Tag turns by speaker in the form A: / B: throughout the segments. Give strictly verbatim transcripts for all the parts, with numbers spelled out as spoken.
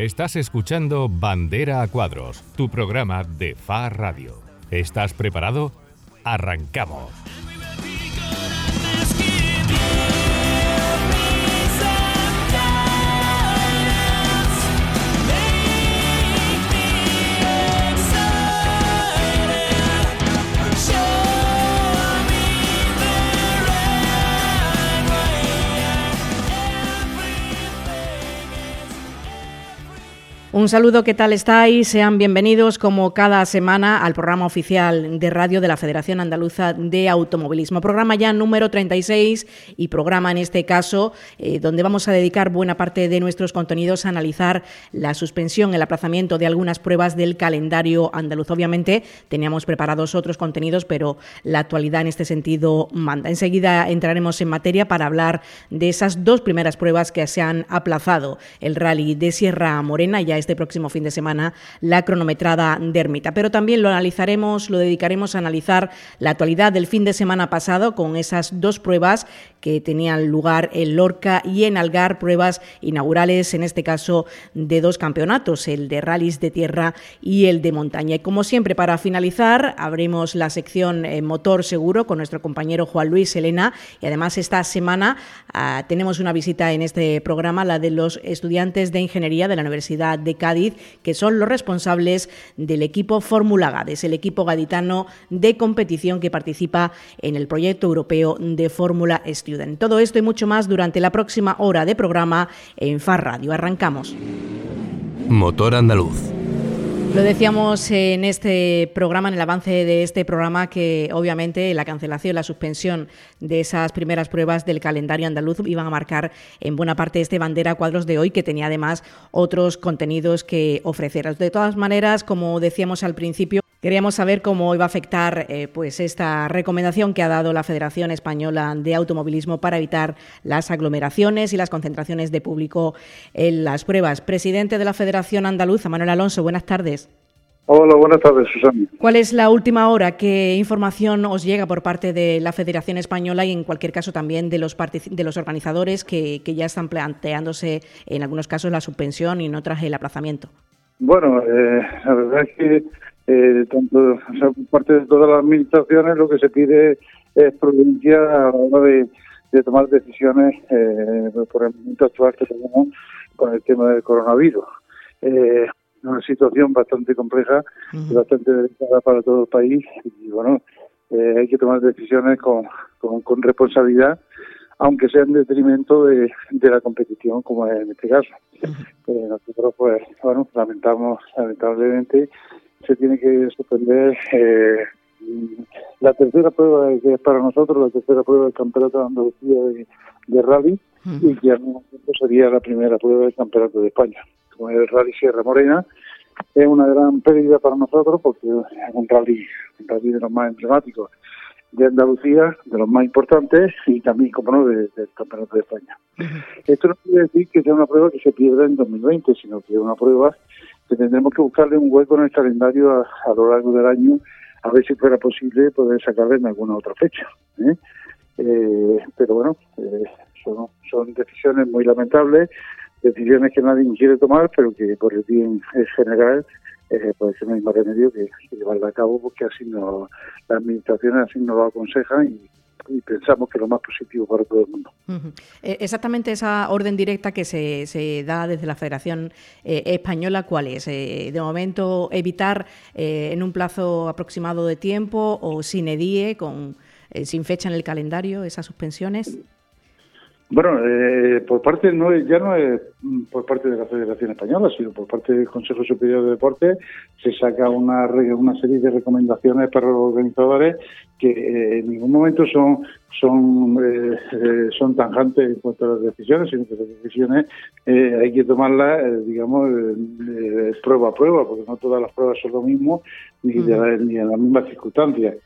A: Estás escuchando Bandera a Cuadros, tu programa de F A Radio. ¿Estás preparado? ¡Arrancamos!
B: Un saludo, ¿qué tal estáis? Sean bienvenidos como cada semana al programa oficial de radio de la Federación Andaluza de Automovilismo. Programa ya número treinta y seis y programa en este caso eh, donde vamos a dedicar buena parte de nuestros contenidos a analizar la suspensión, el aplazamiento de algunas pruebas del calendario andaluz. Obviamente teníamos preparados otros contenidos, pero la actualidad en este sentido manda. Enseguida entraremos en materia para hablar de esas dos primeras pruebas que se han aplazado. El Rally de Sierra Morena, ya este próximo fin de semana la cronometrada de Ermita. Pero también lo analizaremos, lo dedicaremos a analizar la actualidad del fin de semana pasado con esas dos pruebas que tenían lugar en Lorca y en Algar, pruebas inaugurales, en este caso de dos campeonatos, el de rallies de tierra y el de montaña. Y como siempre, para finalizar, abrimos la sección eh, Motor Seguro con nuestro compañero Juan Luis Helena, y además esta semana uh, tenemos una visita en este programa, la de los estudiantes de Ingeniería de la Universidad de Cádiz, que son los responsables del equipo Fórmula Gades, el equipo gaditano de competición que participa en el proyecto europeo de Fórmula Student. Todo esto y mucho más durante la próxima hora de programa en F A Radio. Arrancamos.
A: Motor Andaluz.
B: Lo decíamos en este programa, en el avance de este programa, que obviamente la cancelación, la suspensión de esas primeras pruebas del calendario andaluz iban a marcar en buena parte este Bandera a Cuadros de hoy, que tenía además otros contenidos que ofreceros. De todas maneras, como decíamos al principio, queríamos saber cómo iba a afectar eh, pues esta recomendación que ha dado la Federación Española de Automovilismo para evitar las aglomeraciones y las concentraciones de público en las pruebas. Presidente de la Federación Andaluza, Manuel Alonso, buenas tardes.
C: Hola, buenas tardes, Susana.
B: ¿Cuál es la última hora? ¿Qué información os llega por parte de la Federación Española y, en cualquier caso, también de los partic- de los organizadores que, que ya están planteándose, en algunos casos, la suspensión y en otras el aplazamiento?
C: Bueno, eh, la verdad es que eh, tanto, o sea, por parte de todas las administraciones lo que se pide es prudencia a la hora de, de tomar decisiones eh, por el momento actual que tenemos con el tema del coronavirus. Eh, una situación bastante compleja uh-huh. y bastante delicada para todo el país, y bueno, eh, hay que tomar decisiones con, con, con responsabilidad, aunque sea en detrimento de, de la competición, como es en este caso. Uh-huh. Eh, nosotros, pues, bueno, lamentamos, lamentablemente, se tiene que suspender eh, la tercera prueba que es para nosotros, la tercera prueba del Campeonato de Andalucía de, de Rally, uh-huh. y que al mismo tiempo sería la primera prueba del Campeonato de España. Como es el Rally Sierra Morena, es una gran pérdida para nosotros porque es un rally, un rally de los más emblemáticos de Andalucía, de los más importantes y también, como no, de, del Campeonato de España. Uh-huh. Esto no quiere decir que sea una prueba que se pierda en dos mil veinte, sino que es una prueba que tendremos que buscarle un hueco en el calendario a, a lo largo del año, a ver si fuera posible poder sacarle en alguna otra fecha. ¿eh? Eh, pero bueno, eh, son, son decisiones muy lamentables, decisiones que nadie quiere tomar, pero que por el bien general eh, pues no hay más remedio que, que llevarla a cabo, porque así no, las administraciones así nos lo aconsejan y, y pensamos que es lo más positivo para todo el mundo.
B: Uh-huh. Eh, exactamente esa orden directa que se, se da desde la Federación eh, Española, ¿cuál es? Eh, de momento, evitar eh, en un plazo aproximado de tiempo o sin edie, con, eh, sin fecha en el calendario, esas suspensiones.
C: Bueno, eh, por parte no es, ya no es por parte de la Federación Española, sino por parte del Consejo Superior de Deportes, se saca una una serie de recomendaciones para los organizadores que eh, en ningún momento son son eh, eh, son tanjantes en cuanto a las decisiones, sino que las decisiones eh, hay que tomarlas, eh, digamos, eh, eh, prueba a prueba, porque no todas las pruebas son lo mismo ni, de la, ni en las mismas circunstancias.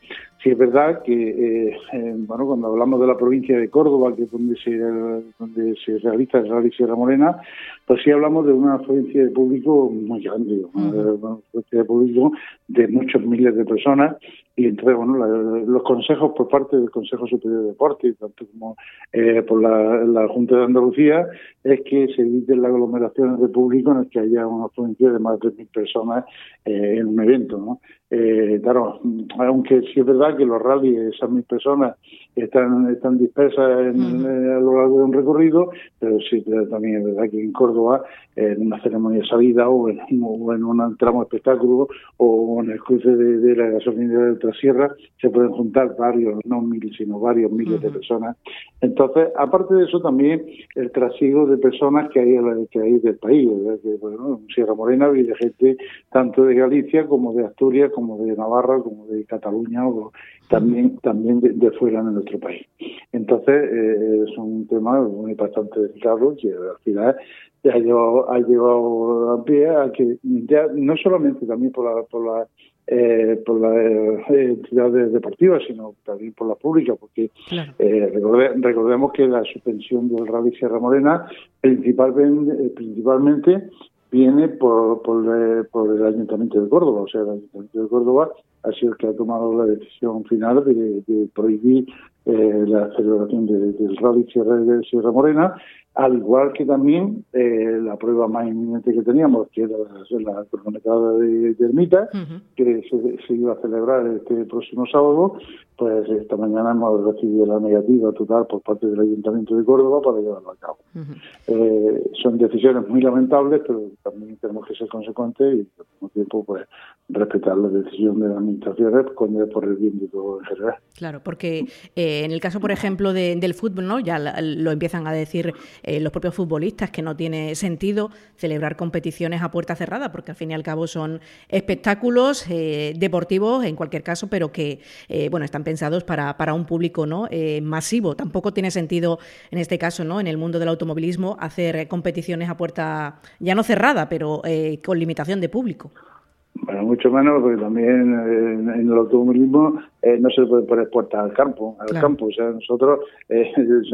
C: sí es verdad que, eh, eh, bueno, cuando hablamos de la provincia de Córdoba, que es donde se, donde se realiza el Rally Sierra Morena, pues sí hablamos de una afluencia de público muy grande, uh-huh. una afluencia de público de muchos miles de personas, y entonces, bueno, la, los consejos por parte del Consejo Superior de Deportes, tanto como eh, por la, la Junta de Andalucía, es que se eviten las aglomeraciones de público en el que haya una afluencia de más de mil personas eh, en un evento, ¿no? Eh, claro, aunque sí es verdad que los rallies, esas mil personas están están dispersas en, uh-huh. eh, a lo largo de un recorrido, pero sí pero también es verdad que en Córdoba, eh, en una ceremonia de salida o en, o en un tramo espectáculo o en el cruce de, de la gasolinera de Ultrasierra, se pueden juntar varios, no mil, sino varios miles uh-huh. de personas. Entonces, aparte de eso, también el trasiego de personas que hay, que hay del país, ¿verdad? Que, bueno, en Sierra Morena vive gente tanto de Galicia como de Asturias, como de Navarra, como de Cataluña, o también también de, de fuera de nuestro país. Entonces, eh, es un tema muy bastante delicado que al final ya ha llevado, ha llevado a pie a que ya no solamente también por la por la eh, por las eh, entidades deportivas, sino también por las públicas, porque claro. eh, recorde, recordemos que la suspensión del Rally Sierra Morena principalmente, eh, principalmente viene por, por, eh, por el Ayuntamiento de Córdoba. O sea, el Ayuntamiento de Córdoba ha sido el que ha tomado la decisión final de, de prohibir eh, la celebración de, del Rally Sierra, de Sierra Morena, al igual que también eh, la prueba más inminente que teníamos, que era la, la cronometrada de, de Ermita, uh-huh. que se, se iba a celebrar este próximo sábado. Pues esta mañana hemos recibido la negativa total por parte del Ayuntamiento de Córdoba para llevarlo a cabo. Uh-huh. Eh, son decisiones muy lamentables, pero también tenemos que ser consecuentes y al mismo tiempo pues respetar la decisión de las administraciones cuando es por el bien de todo en general.
B: Claro, porque eh, en el caso, por ejemplo, de, del fútbol, ¿no? Ya la, lo empiezan a decir eh, los propios futbolistas que no tiene sentido celebrar competiciones a puerta cerrada, porque al fin y al cabo son espectáculos eh, deportivos en cualquier caso, pero que eh, bueno están pensados para, para un público, ¿no? eh, masivo. Tampoco tiene sentido en este caso, ¿no? En el mundo del automovilismo hacer competiciones a puerta ya no cerrada, pero eh, con limitación de público.
C: Bueno, mucho menos, porque también eh, en el automovilismo eh, no se puede poner puertas al campo, al claro. campo. O sea, nosotros eh,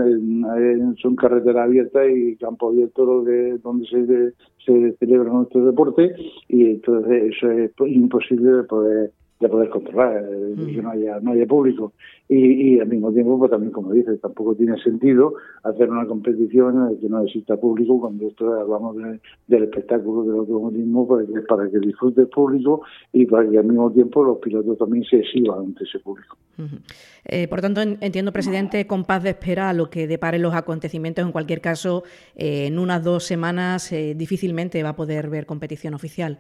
C: son carreteras abiertas y campo abierto lo que, donde se, se celebra nuestro deporte, y entonces eso es imposible de poder de poder controlar, eh, mm. que no haya no haya público. Y, y al mismo tiempo, pues también, como dices, tampoco tiene sentido hacer una competición en la que no exista público cuando esto hablamos de, del espectáculo del automovilismo, para que, para que disfrute el público y para que al mismo tiempo los pilotos también se exhiban ante ese público.
B: Uh-huh. Eh, por tanto, entiendo, presidente, con paz de espera a lo que deparen los acontecimientos. En cualquier caso, eh, en unas dos semanas eh, difícilmente va a poder ver competición oficial.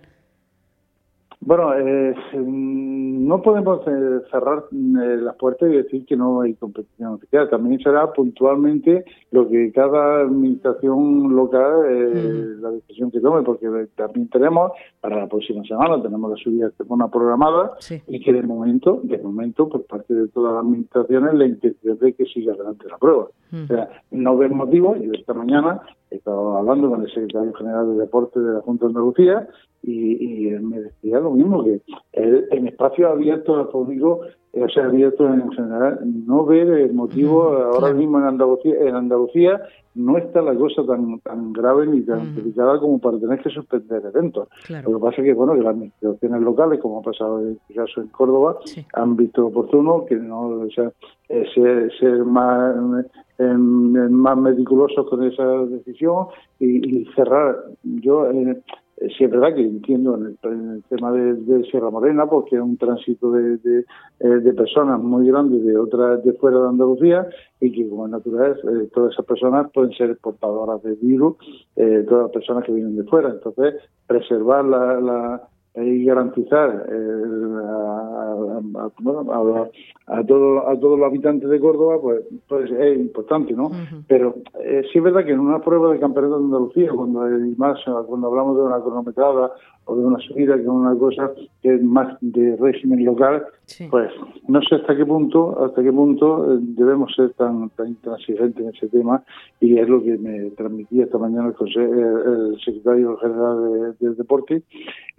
C: Bueno, eh, no podemos eh, cerrar eh, las puertas y decir que no hay competición oficial. También será puntualmente lo que cada administración local, eh, uh-huh. la decisión que tome, porque también tenemos, para la próxima semana, tenemos la subida de semana programada, sí. y que de momento, de momento, por parte de todas las administraciones, la intención de que siga adelante la prueba. Uh-huh. O sea, no ven motivo, y esta mañana he estado hablando con el secretario general de Deportes de la Junta de Andalucía, y, y él me decía lo mismo, que él, en espacios abiertos al público, o sea, abiertos en general, no ve el motivo. Uh-huh. Ahora claro. mismo en Andalucía, en Andalucía no está la cosa tan tan grave ni tan uh-huh. delicada como para tener que suspender eventos. Claro. Lo que pasa es que, bueno, que las administraciones locales, como ha pasado en este caso en Córdoba, sí. han visto oportuno que no, o sea, eh, ser, ser más eh, más meticulosos con esa decisión y, y cerrar. Yo eh, sí es verdad que entiendo en el, en el tema de, de Sierra Morena, porque es un tránsito de, de, de personas muy grande de otras de fuera de Andalucía, y que, como es natural, eh, todas esas personas pueden ser portadoras del virus, eh, todas las personas que vienen de fuera. Entonces, preservar la, la y garantizar eh, a, a, a, a, todo, a todos los habitantes de Córdoba, pues, pues es importante, ¿no? Uh-huh. Pero eh, sí es verdad que en una prueba de campeonato de Andalucía, cuando hay más, cuando hablamos de una cronometrada o de una subida, que es una cosa que es más de régimen local, sí. pues no sé hasta qué punto, hasta qué punto debemos ser tan, tan intransigentes en ese tema, y es lo que me transmitía esta mañana el, consejo, el secretario general de, de Deporte, y,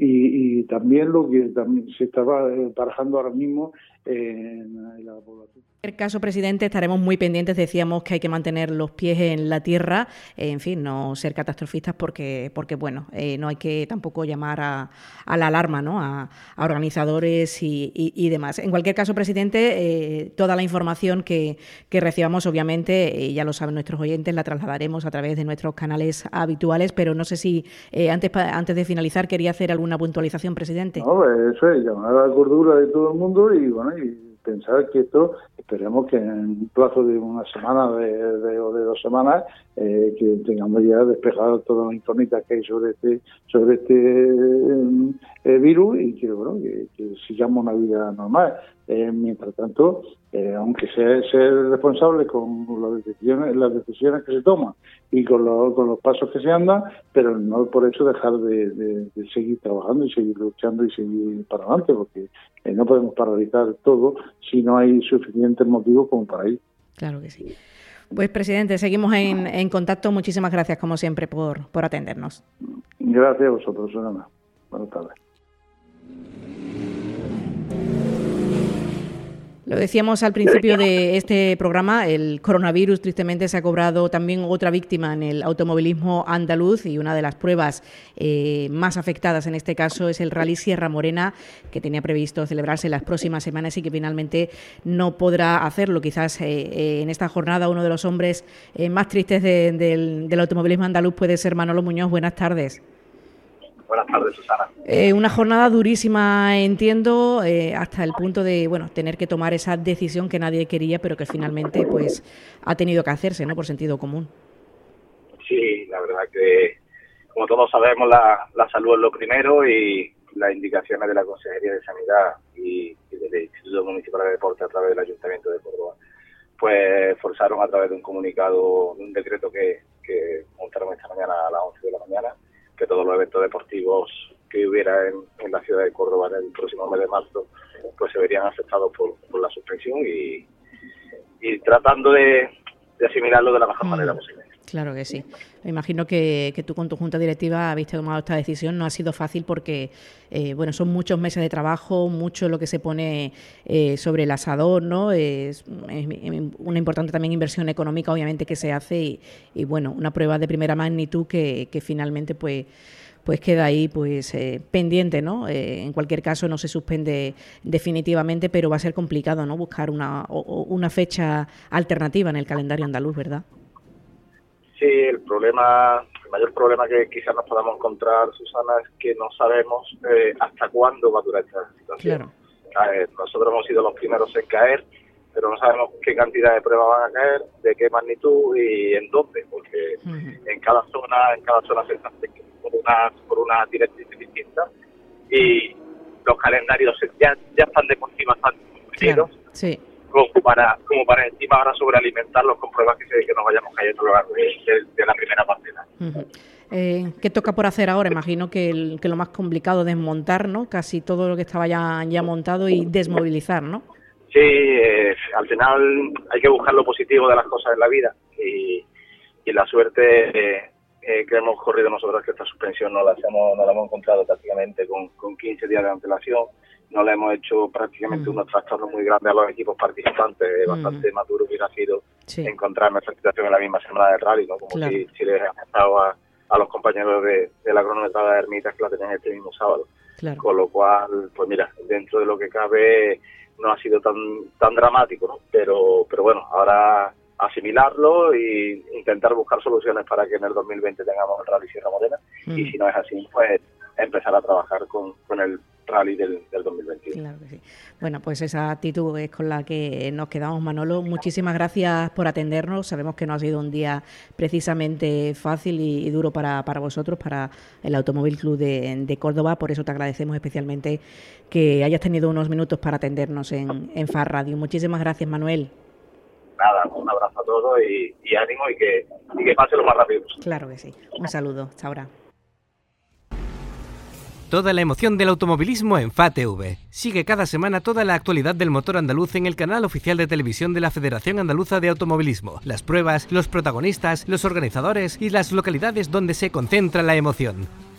C: y también lo que también se está barajando ahora mismo en la población.
B: En el caso, presidente, estaremos muy pendientes. Decíamos que hay que mantener los pies en la tierra, en fin, no ser catastrofistas porque, porque bueno, eh, no hay que tampoco llamar a, a la alarma, ¿no? A, a organizadores y, y, y demás. En cualquier caso, presidente, eh, toda la información que, que recibamos, obviamente, eh, ya lo saben nuestros oyentes, la trasladaremos a través de nuestros canales habituales, pero no sé si eh, antes, antes de finalizar quería hacer alguna puntualización, presidente.
C: No, eso es llamar a la cordura de todo el mundo y bueno, y pensar que esto, esperemos que en un plazo de una semana de, de, o de dos semanas, eh, que tengamos ya despejado todas las incógnitas que hay sobre este sobre este eh, virus y que, bueno, que, que sigamos una vida normal. Eh, mientras tanto, eh, aunque sea ser responsable con las decisiones, las decisiones que se toman y con, lo, con los pasos que se andan, pero no por eso dejar de, de, de seguir trabajando y seguir luchando y seguir para adelante, porque eh, no podemos paralizar todo si no hay suficientes motivos como para ir.
B: Claro que sí. Pues, presidente, seguimos en, en contacto. Muchísimas gracias, como siempre, por, por atendernos.
C: Gracias a vosotros, Susana. Buenas tardes.
B: Lo decíamos al principio de este programa, el coronavirus tristemente se ha cobrado también otra víctima en el automovilismo andaluz y una de las pruebas eh, más afectadas en este caso es el Rally Sierra Morena, que tenía previsto celebrarse las próximas semanas y que finalmente no podrá hacerlo. Quizás eh, eh, en esta jornada uno de los hombres eh, más tristes de, del, del automovilismo andaluz puede ser Manolo Muñoz. Buenas tardes.
D: Buenas tardes, Susana.
B: Eh, una jornada durísima, entiendo, eh, hasta el punto de, bueno, tener que tomar esa decisión que nadie quería, pero que finalmente, pues, ha tenido que hacerse, ¿no?, por sentido común.
D: Sí, la verdad que, como todos sabemos, la, la salud es lo primero y las indicaciones de la Consejería de Sanidad y, y del Instituto Municipal de Deporte a través del Ayuntamiento de Córdoba, pues forzaron a través de un comunicado, de un decreto que, que montaron esta mañana a las once de la mañana, que todos los eventos deportivos que hubiera en, en la ciudad de Córdoba en el próximo mes de marzo pues se verían afectados por, por la suspensión y, y tratando de, de asimilarlo de la mejor mm, manera posible.
B: Claro que sí. Me imagino que, que tú con tu junta directiva habéis tomado esta decisión. No ha sido fácil porque eh, bueno, son muchos meses de trabajo, mucho lo que se pone eh, sobre el asador, ¿no? Es, es una importante también inversión económica, obviamente, que se hace y, y bueno, una prueba de primera magnitud que, que finalmente pues pues queda ahí pues eh, pendiente, ¿no? Eh, en cualquier caso no se suspende definitivamente, pero va a ser complicado, ¿no?, buscar una, o, una fecha alternativa en el calendario andaluz, ¿verdad?
D: Sí, el problema, el mayor problema que quizás nos podamos encontrar, Susana, es que no sabemos eh, hasta cuándo va a durar esta situación. Claro. Eh, nosotros hemos sido los primeros en caer, pero no sabemos qué cantidad de pruebas van a caer, de qué magnitud y en dónde, porque uh-huh. en cada zona, en cada zona se está por una por una directriz distinta y los calendarios ya ya están de por sí bastante comprimidos. Claro. Sí. Como para, como para encima ahora sobrealimentarlos con pruebas que, se, que nos vayamos cayendo a lo largo de, de, de la primera partida.
B: Uh-huh. Eh, ¿Qué toca por hacer ahora? Imagino que, el, que lo más complicado es desmontar, ¿no?, casi todo lo que estaba ya, ya montado y desmovilizar, ¿no?
D: Sí, eh, al final hay que buscar lo positivo de las cosas en la vida y, y la suerte eh, eh, que hemos corrido nosotros es que esta suspensión no la, hemos, no la hemos encontrado prácticamente con, con quince días de antelación. No le hemos hecho prácticamente mm. unos trastornos muy grandes a los equipos participantes. Mm. Bastante más duro hubiera sido sí. encontrar nuestra situación en la misma semana del rally, ¿no? Como claro. si, si les ha afectado a, a los compañeros de, de la cronometrada de Ermitas que la tenían este mismo sábado. Claro. Con lo cual, pues mira, dentro de lo que cabe no ha sido tan tan dramático, ¿no? Pero, pero bueno, ahora asimilarlo e intentar buscar soluciones para que en el dos mil veinte tengamos el Rally Sierra Morena mm. y si no es así, pues empezar a trabajar con, con el Rally del, del dos mil veintiuno.
B: Claro que sí. Bueno, pues esa actitud es con la que nos quedamos, Manolo. Muchísimas gracias por atendernos. Sabemos que no ha sido un día precisamente fácil y, y duro para, para vosotros, para el Automóvil Club de, de Córdoba. Por eso te agradecemos especialmente que hayas tenido unos minutos para atendernos en, en F A R Radio. Muchísimas gracias, Manuel.
D: Nada, un abrazo a todos y, y ánimo y que, y que pase lo más rápido posible.
B: Claro que sí. Un saludo. Hasta ahora.
E: Toda la emoción del automovilismo en F A T V. Sigue cada semana toda la actualidad del motor andaluz en el canal oficial de televisión de la Federación Andaluza de Automovilismo. Las pruebas, los protagonistas, los organizadores y las localidades donde se concentra la emoción.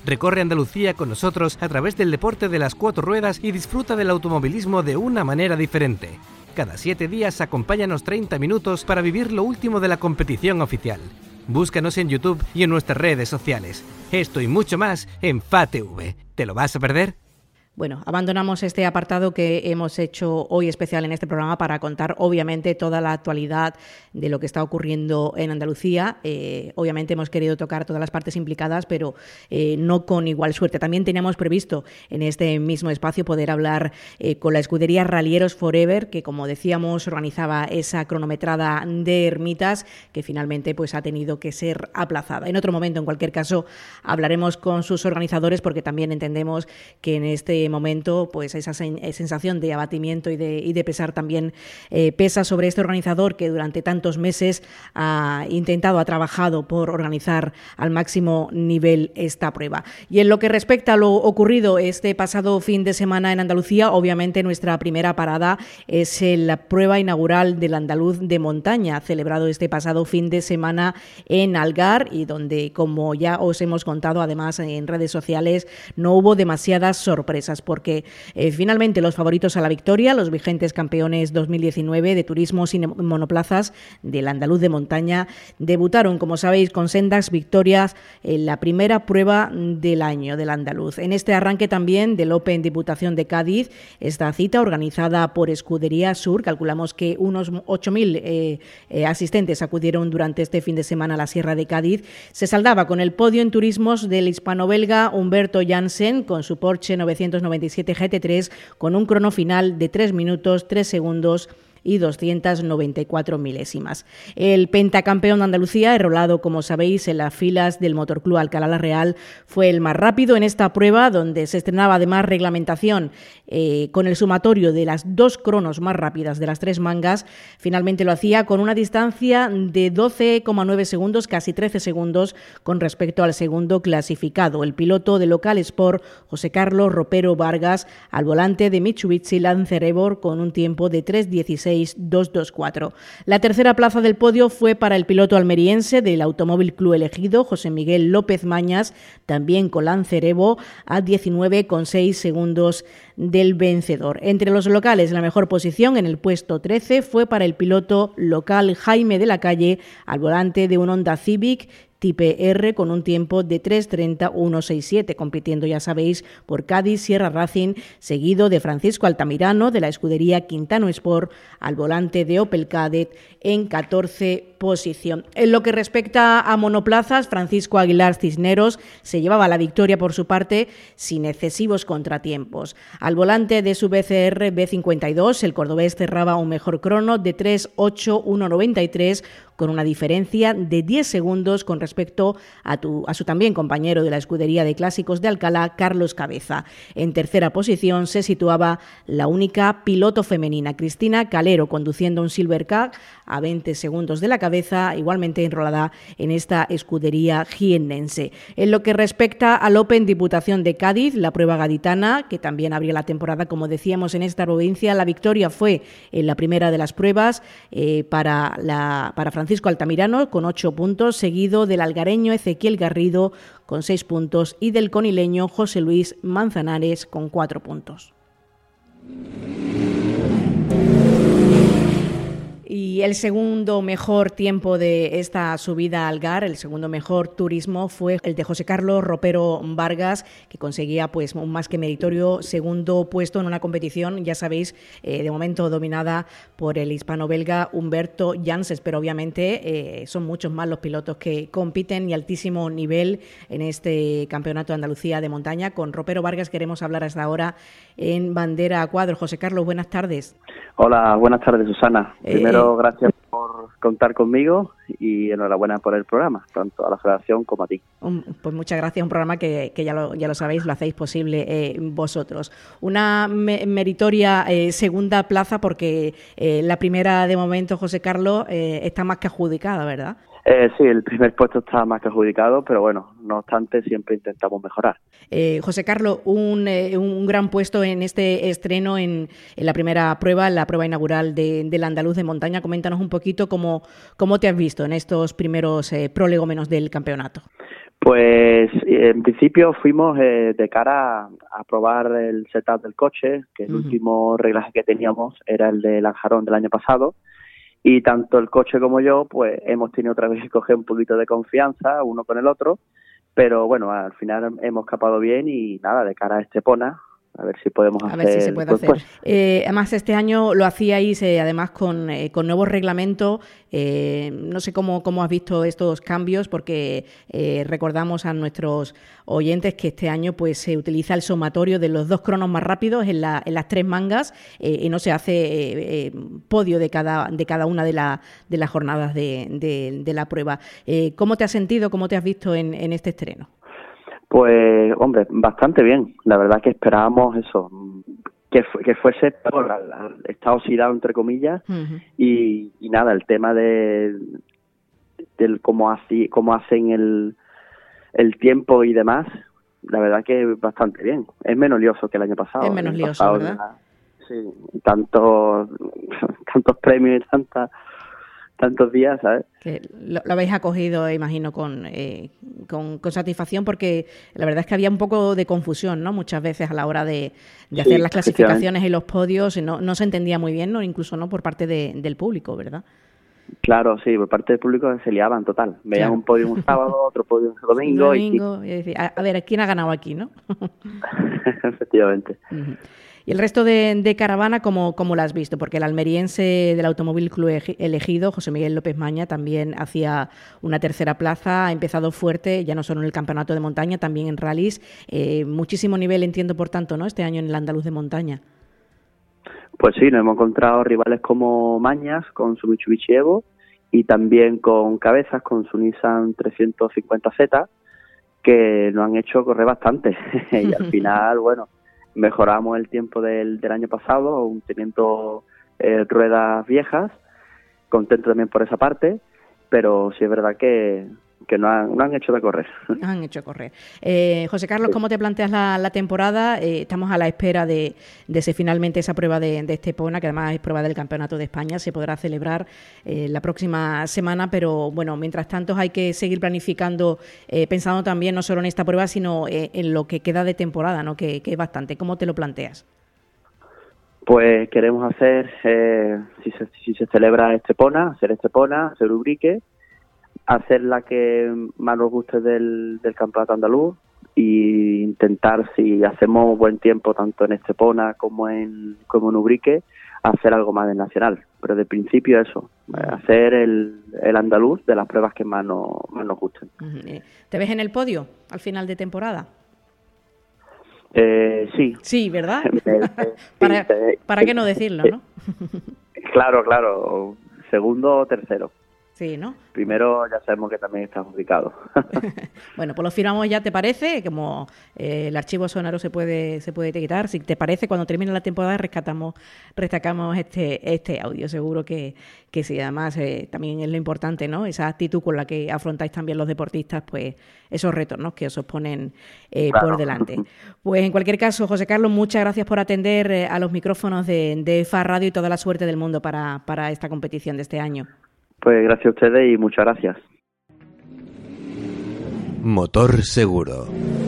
E: Recorre Andalucía con nosotros a través del deporte de las cuatro ruedas y disfruta del automovilismo de una manera diferente. Cada siete días acompáñanos treinta minutos para vivir lo último de la competición oficial. Búscanos en YouTube y en nuestras redes sociales. Esto y mucho más en F A T V. ¿Te lo vas a perder?
B: Bueno, abandonamos este apartado que hemos hecho hoy especial en este programa para contar, obviamente, toda la actualidad de lo que está ocurriendo en Andalucía. Eh, obviamente hemos querido tocar todas las partes implicadas, pero eh, no con igual suerte. También teníamos previsto en este mismo espacio poder hablar eh, con la escudería Rallyeros Forever, que, como decíamos, organizaba esa cronometrada de Ermitas, que finalmente pues ha tenido que ser aplazada. En otro momento, en cualquier caso, hablaremos con sus organizadores, porque también entendemos que en este momento pues esa sensación de abatimiento y de, y de pesar también eh, pesa sobre este organizador que durante tantos meses ha intentado, ha trabajado por organizar al máximo nivel esta prueba. Y en lo que respecta a lo ocurrido este pasado fin de semana en Andalucía, obviamente nuestra primera parada es la prueba inaugural del andaluz de montaña, celebrado este pasado fin de semana en Algar, y donde, como ya os hemos contado además en redes sociales, no hubo demasiadas sorpresas, porque eh, finalmente los favoritos a la victoria, los vigentes campeones dos mil diecinueve de turismo sin monoplazas del andaluz de montaña, debutaron, como sabéis, con sendas victorias en la primera prueba del año del andaluz. En este arranque también del Open Diputación de Cádiz, esta cita organizada por Escudería Sur, calculamos que unos ocho mil eh, eh, asistentes acudieron durante este fin de semana a la Sierra de Cádiz, se saldaba con el podio en turismos del hispano-belga Humberto Jansen con su Porsche novecientos noventa y siete G T tres con un crono final de tres minutos, tres segundos y doscientas noventa y cuatro milésimas. El pentacampeón de Andalucía, enrolado, como sabéis, en las filas del Motorclub Alcalá la Real, fue el más rápido en esta prueba, donde se estrenaba además reglamentación eh, con el sumatorio de las dos cronos más rápidas de las tres mangas. Finalmente lo hacía con una distancia de doce coma nueve segundos, casi trece segundos, con respecto al segundo clasificado, el piloto de Local Sport, José Carlos Ropero Vargas, al volante de Mitsubishi Lancer Evo, con un tiempo de tres dieciséis doscientos veinticuatro. La tercera plaza del podio fue para el piloto almeriense del Automóvil Club elegido, José Miguel López Mañas, también con Lancer Evo, a diecinueve coma seis segundos del vencedor. Entre los locales, la mejor posición, en el puesto trece, fue para el piloto local Jaime de la Calle, al volante de un Honda Civic Type R con un tiempo de tres treinta uno sesenta y siete, compitiendo, ya sabéis, por Cádiz Sierra Racing, seguido de Francisco Altamirano de la escudería Quintano Sport, al volante de Opel Kadett, en catorce posición. En lo que respecta a monoplazas, Francisco Aguilar Cisneros se llevaba la victoria por su parte sin excesivos contratiempos. Al volante de su B C R B cincuenta y dos, el cordobés cerraba un mejor crono de tres ocho uno noventa y tres, con una diferencia de diez segundos con respecto a, tu, a su también compañero de la escudería de clásicos de Alcalá, Carlos Cabeza. En tercera posición se situaba la única piloto femenina, Cristina Calero, conduciendo un Silver Car a veinte segundos de la cabeza, igualmente enrolada en esta escudería jiennense. En lo que respecta al Open Diputación de Cádiz, la prueba gaditana, que también abría la temporada, como decíamos, en esta provincia, la victoria fue en la primera de las pruebas eh, para, la, para Francisco Altamirano, con ocho puntos, seguido del algareño Ezequiel Garrido con seis puntos y del conileño José Luis Manzanares con cuatro puntos. Y el segundo mejor tiempo de esta subida a Algar, el segundo mejor turismo, fue el de José Carlos Ropero Vargas, que conseguía pues un más que meritorio segundo puesto en una competición, ya sabéis, eh, de momento dominada por el hispano-belga Humberto Jansen, pero obviamente eh, son muchos más los pilotos que compiten y altísimo nivel en este Campeonato de Andalucía de montaña. Con Ropero Vargas queremos hablar hasta ahora en Bandera a Cuadros. José Carlos, buenas tardes.
F: Hola, buenas tardes, Susana.
B: Eh,
F: Primero, gracias por contar conmigo y enhorabuena por el programa, tanto a la Federación como a ti.
B: Un, pues muchas gracias, un programa que, que ya, lo, ya lo sabéis, lo hacéis posible eh, vosotros. Una me, meritoria eh, segunda plaza, porque eh, la primera de momento, José Carlos, eh, está más que adjudicada, ¿verdad?
F: Eh, sí, el primer puesto está más que adjudicado, pero bueno, no obstante, siempre intentamos mejorar.
B: Eh, José Carlos, un, eh, un gran puesto en este estreno en, en la primera prueba, en la prueba inaugural de, del andaluz de montaña. Coméntanos un poquito cómo, cómo te has visto en estos primeros eh, prolegómenos del campeonato.
F: Pues en principio fuimos eh, de cara a, a probar el setup del coche, que el uh-huh. último reglaje que teníamos era el de Lanjarón del año pasado, y tanto el coche como yo pues hemos tenido otra vez que coger un poquito de confianza uno con el otro, pero bueno, al final hemos escapado bien y nada, de cara a Estepona, a ver si podemos
B: a
F: hacer...
B: ver si se puede
F: pues,
B: hacer.
F: Pues.
B: Eh, además, este año lo hacíais eh, además con, eh, con nuevos reglamentos. Eh, no sé cómo, cómo has visto estos cambios, porque eh, recordamos a nuestros oyentes que este año pues se utiliza el sumatorio de los dos cronos más rápidos en, la, en las tres mangas eh, y no se hace eh, eh, podio de cada, de cada una de, la, de las jornadas de, de, de la prueba. Eh, ¿Cómo te has sentido, cómo te has visto en, en este estreno?
F: Pues, hombre, bastante bien. La verdad que esperábamos eso, que, fu- que fuese peor, al, al, está oxidado, entre comillas, uh-huh. y, y nada, el tema de del cómo, hace, cómo hacen el, el tiempo y demás, la verdad que bastante bien. Es menos lioso que el año pasado.
B: Es menos lioso, ¿verdad?
F: La, sí, tantos, tantos premios y tantas... tantos días, ¿sabes?
B: Que lo, lo habéis acogido, imagino, con, eh, con con satisfacción, porque la verdad es que había un poco de confusión, ¿no? Muchas veces a la hora de, de hacer sí, las clasificaciones y los podios, no, no se entendía muy bien, ¿no? Incluso no por parte de, del público, ¿verdad?
F: Claro, sí, por parte del público se liaban total. Veían claro. un podio un sábado, otro podio un domingo.
B: domingo
F: y...
B: y decir, a, a ver, ¿quién ha ganado aquí, no?
F: Efectivamente.
B: Uh-huh. Y el resto de, de caravana, ¿cómo, ¿cómo la has visto? Porque el almeriense del Automóvil Club elegido, José Miguel López Maña, también hacía una tercera plaza, ha empezado fuerte, ya no solo en el campeonato de montaña, también en rallies. Eh, muchísimo nivel, entiendo, por tanto, ¿no? Este año en el andaluz de montaña.
F: Pues sí, nos hemos encontrado rivales como Mañas, con su Mitsubishi Evo, y también con Cabezas, con su Nissan trescientos cincuenta Z, que nos han hecho correr bastante. Y al final, bueno... mejoramos el tiempo del, del año pasado, aún teniendo eh, ruedas viejas, contento también por esa parte, pero sí es verdad que, que no han, no han hecho de correr.
B: No han hecho de correr. Eh, José Carlos, ¿cómo te planteas la, la temporada? Eh, estamos a la espera de, de si finalmente esa prueba de, de Estepona, que además es prueba del Campeonato de España, se podrá celebrar eh, la próxima semana, pero bueno, mientras tanto hay que seguir planificando, eh, pensando también no solo en esta prueba, sino eh, en lo que queda de temporada, ¿no? Que, que es bastante. ¿Cómo te lo planteas?
F: Pues queremos hacer, eh, si, se, si se celebra Estepona, hacer Estepona, hacer Ubrique, hacer la que más nos guste del, del campeonato andaluz e intentar, si hacemos buen tiempo tanto en Estepona como en como en Ubrique, hacer algo más del nacional. Pero de principio eso, hacer el, el andaluz de las pruebas que más, no, más nos gusten.
B: ¿Te ves en el podio al final de temporada?
F: Eh, sí.
B: Sí, ¿verdad? para, ¿Para qué no decirlo, no?
F: Claro, claro. Segundo o tercero.
B: Sí, ¿no?
F: Primero ya sabemos que también está ubicado.
B: Bueno, pues lo firmamos ya, ¿te parece? Como eh, el archivo sonoro se puede se puede quitar. Si te parece, cuando termine la temporada rescatamos rescatamos este este audio. Seguro que, que sí. Además, eh, también es lo importante, ¿no? Esa actitud con la que afrontáis también los deportistas, pues esos retos, ¿no? Que os ponen eh, claro. por delante. Pues en cualquier caso, José Carlos, muchas gracias por atender eh, a los micrófonos de, de F A Radio y toda la suerte del mundo para, para esta competición de este año.
F: Pues gracias a ustedes y muchas gracias.
G: Motor Seguro.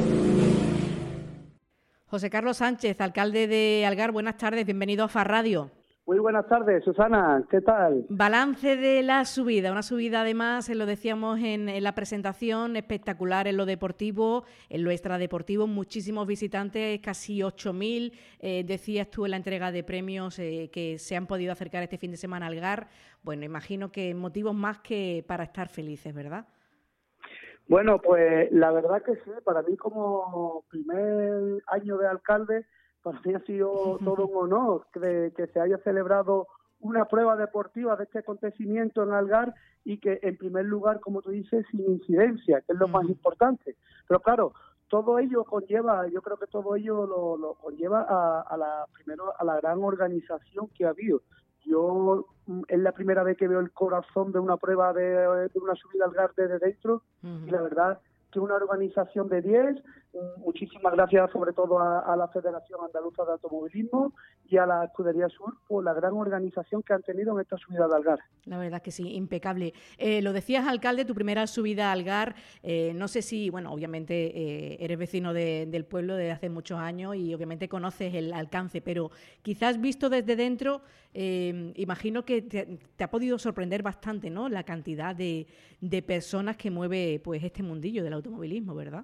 B: José Carlos Sánchez, alcalde de Algar, buenas tardes, bienvenido a F A Radio.
H: Muy buenas tardes, Susana, ¿qué tal?
B: Balance de la subida, una subida además, lo decíamos en, en la presentación, espectacular en lo deportivo, en lo extradeportivo, muchísimos visitantes, casi ocho mil, eh, decías tú en la entrega de premios eh, que se han podido acercar este fin de semana a Algar. Bueno, imagino que motivos más que para estar felices, ¿verdad?
H: Bueno, pues la verdad que sí, para mí como primer año de alcalde, para mí ha sido todo un honor que, que se haya celebrado una prueba deportiva de este acontecimiento en Algar y que en primer lugar, como tú dices, sin incidencia, que es lo más importante. Pero claro, todo ello conlleva, yo creo que todo ello lo, lo conlleva a, a la primero a la gran organización que ha habido. Yo es la primera vez que veo el corazón de una prueba de, de una subida al Algar desde dentro uh-huh. y la verdad que una organización de diez, muchísimas gracias sobre todo a, a la Federación Andaluza de Automovilismo y a la Escudería Sur por la gran organización que han tenido en esta subida de Algar.
B: La verdad que sí, impecable. Eh, lo decías, alcalde, tu primera subida a Algar, eh, no sé si, bueno, obviamente eh, eres vecino de, del pueblo desde hace muchos años y obviamente conoces el alcance, pero quizás visto desde dentro, eh, imagino que te, te ha podido sorprender bastante, ¿no?, la cantidad de, de personas que mueve pues este mundillo del automovilismo, ¿verdad?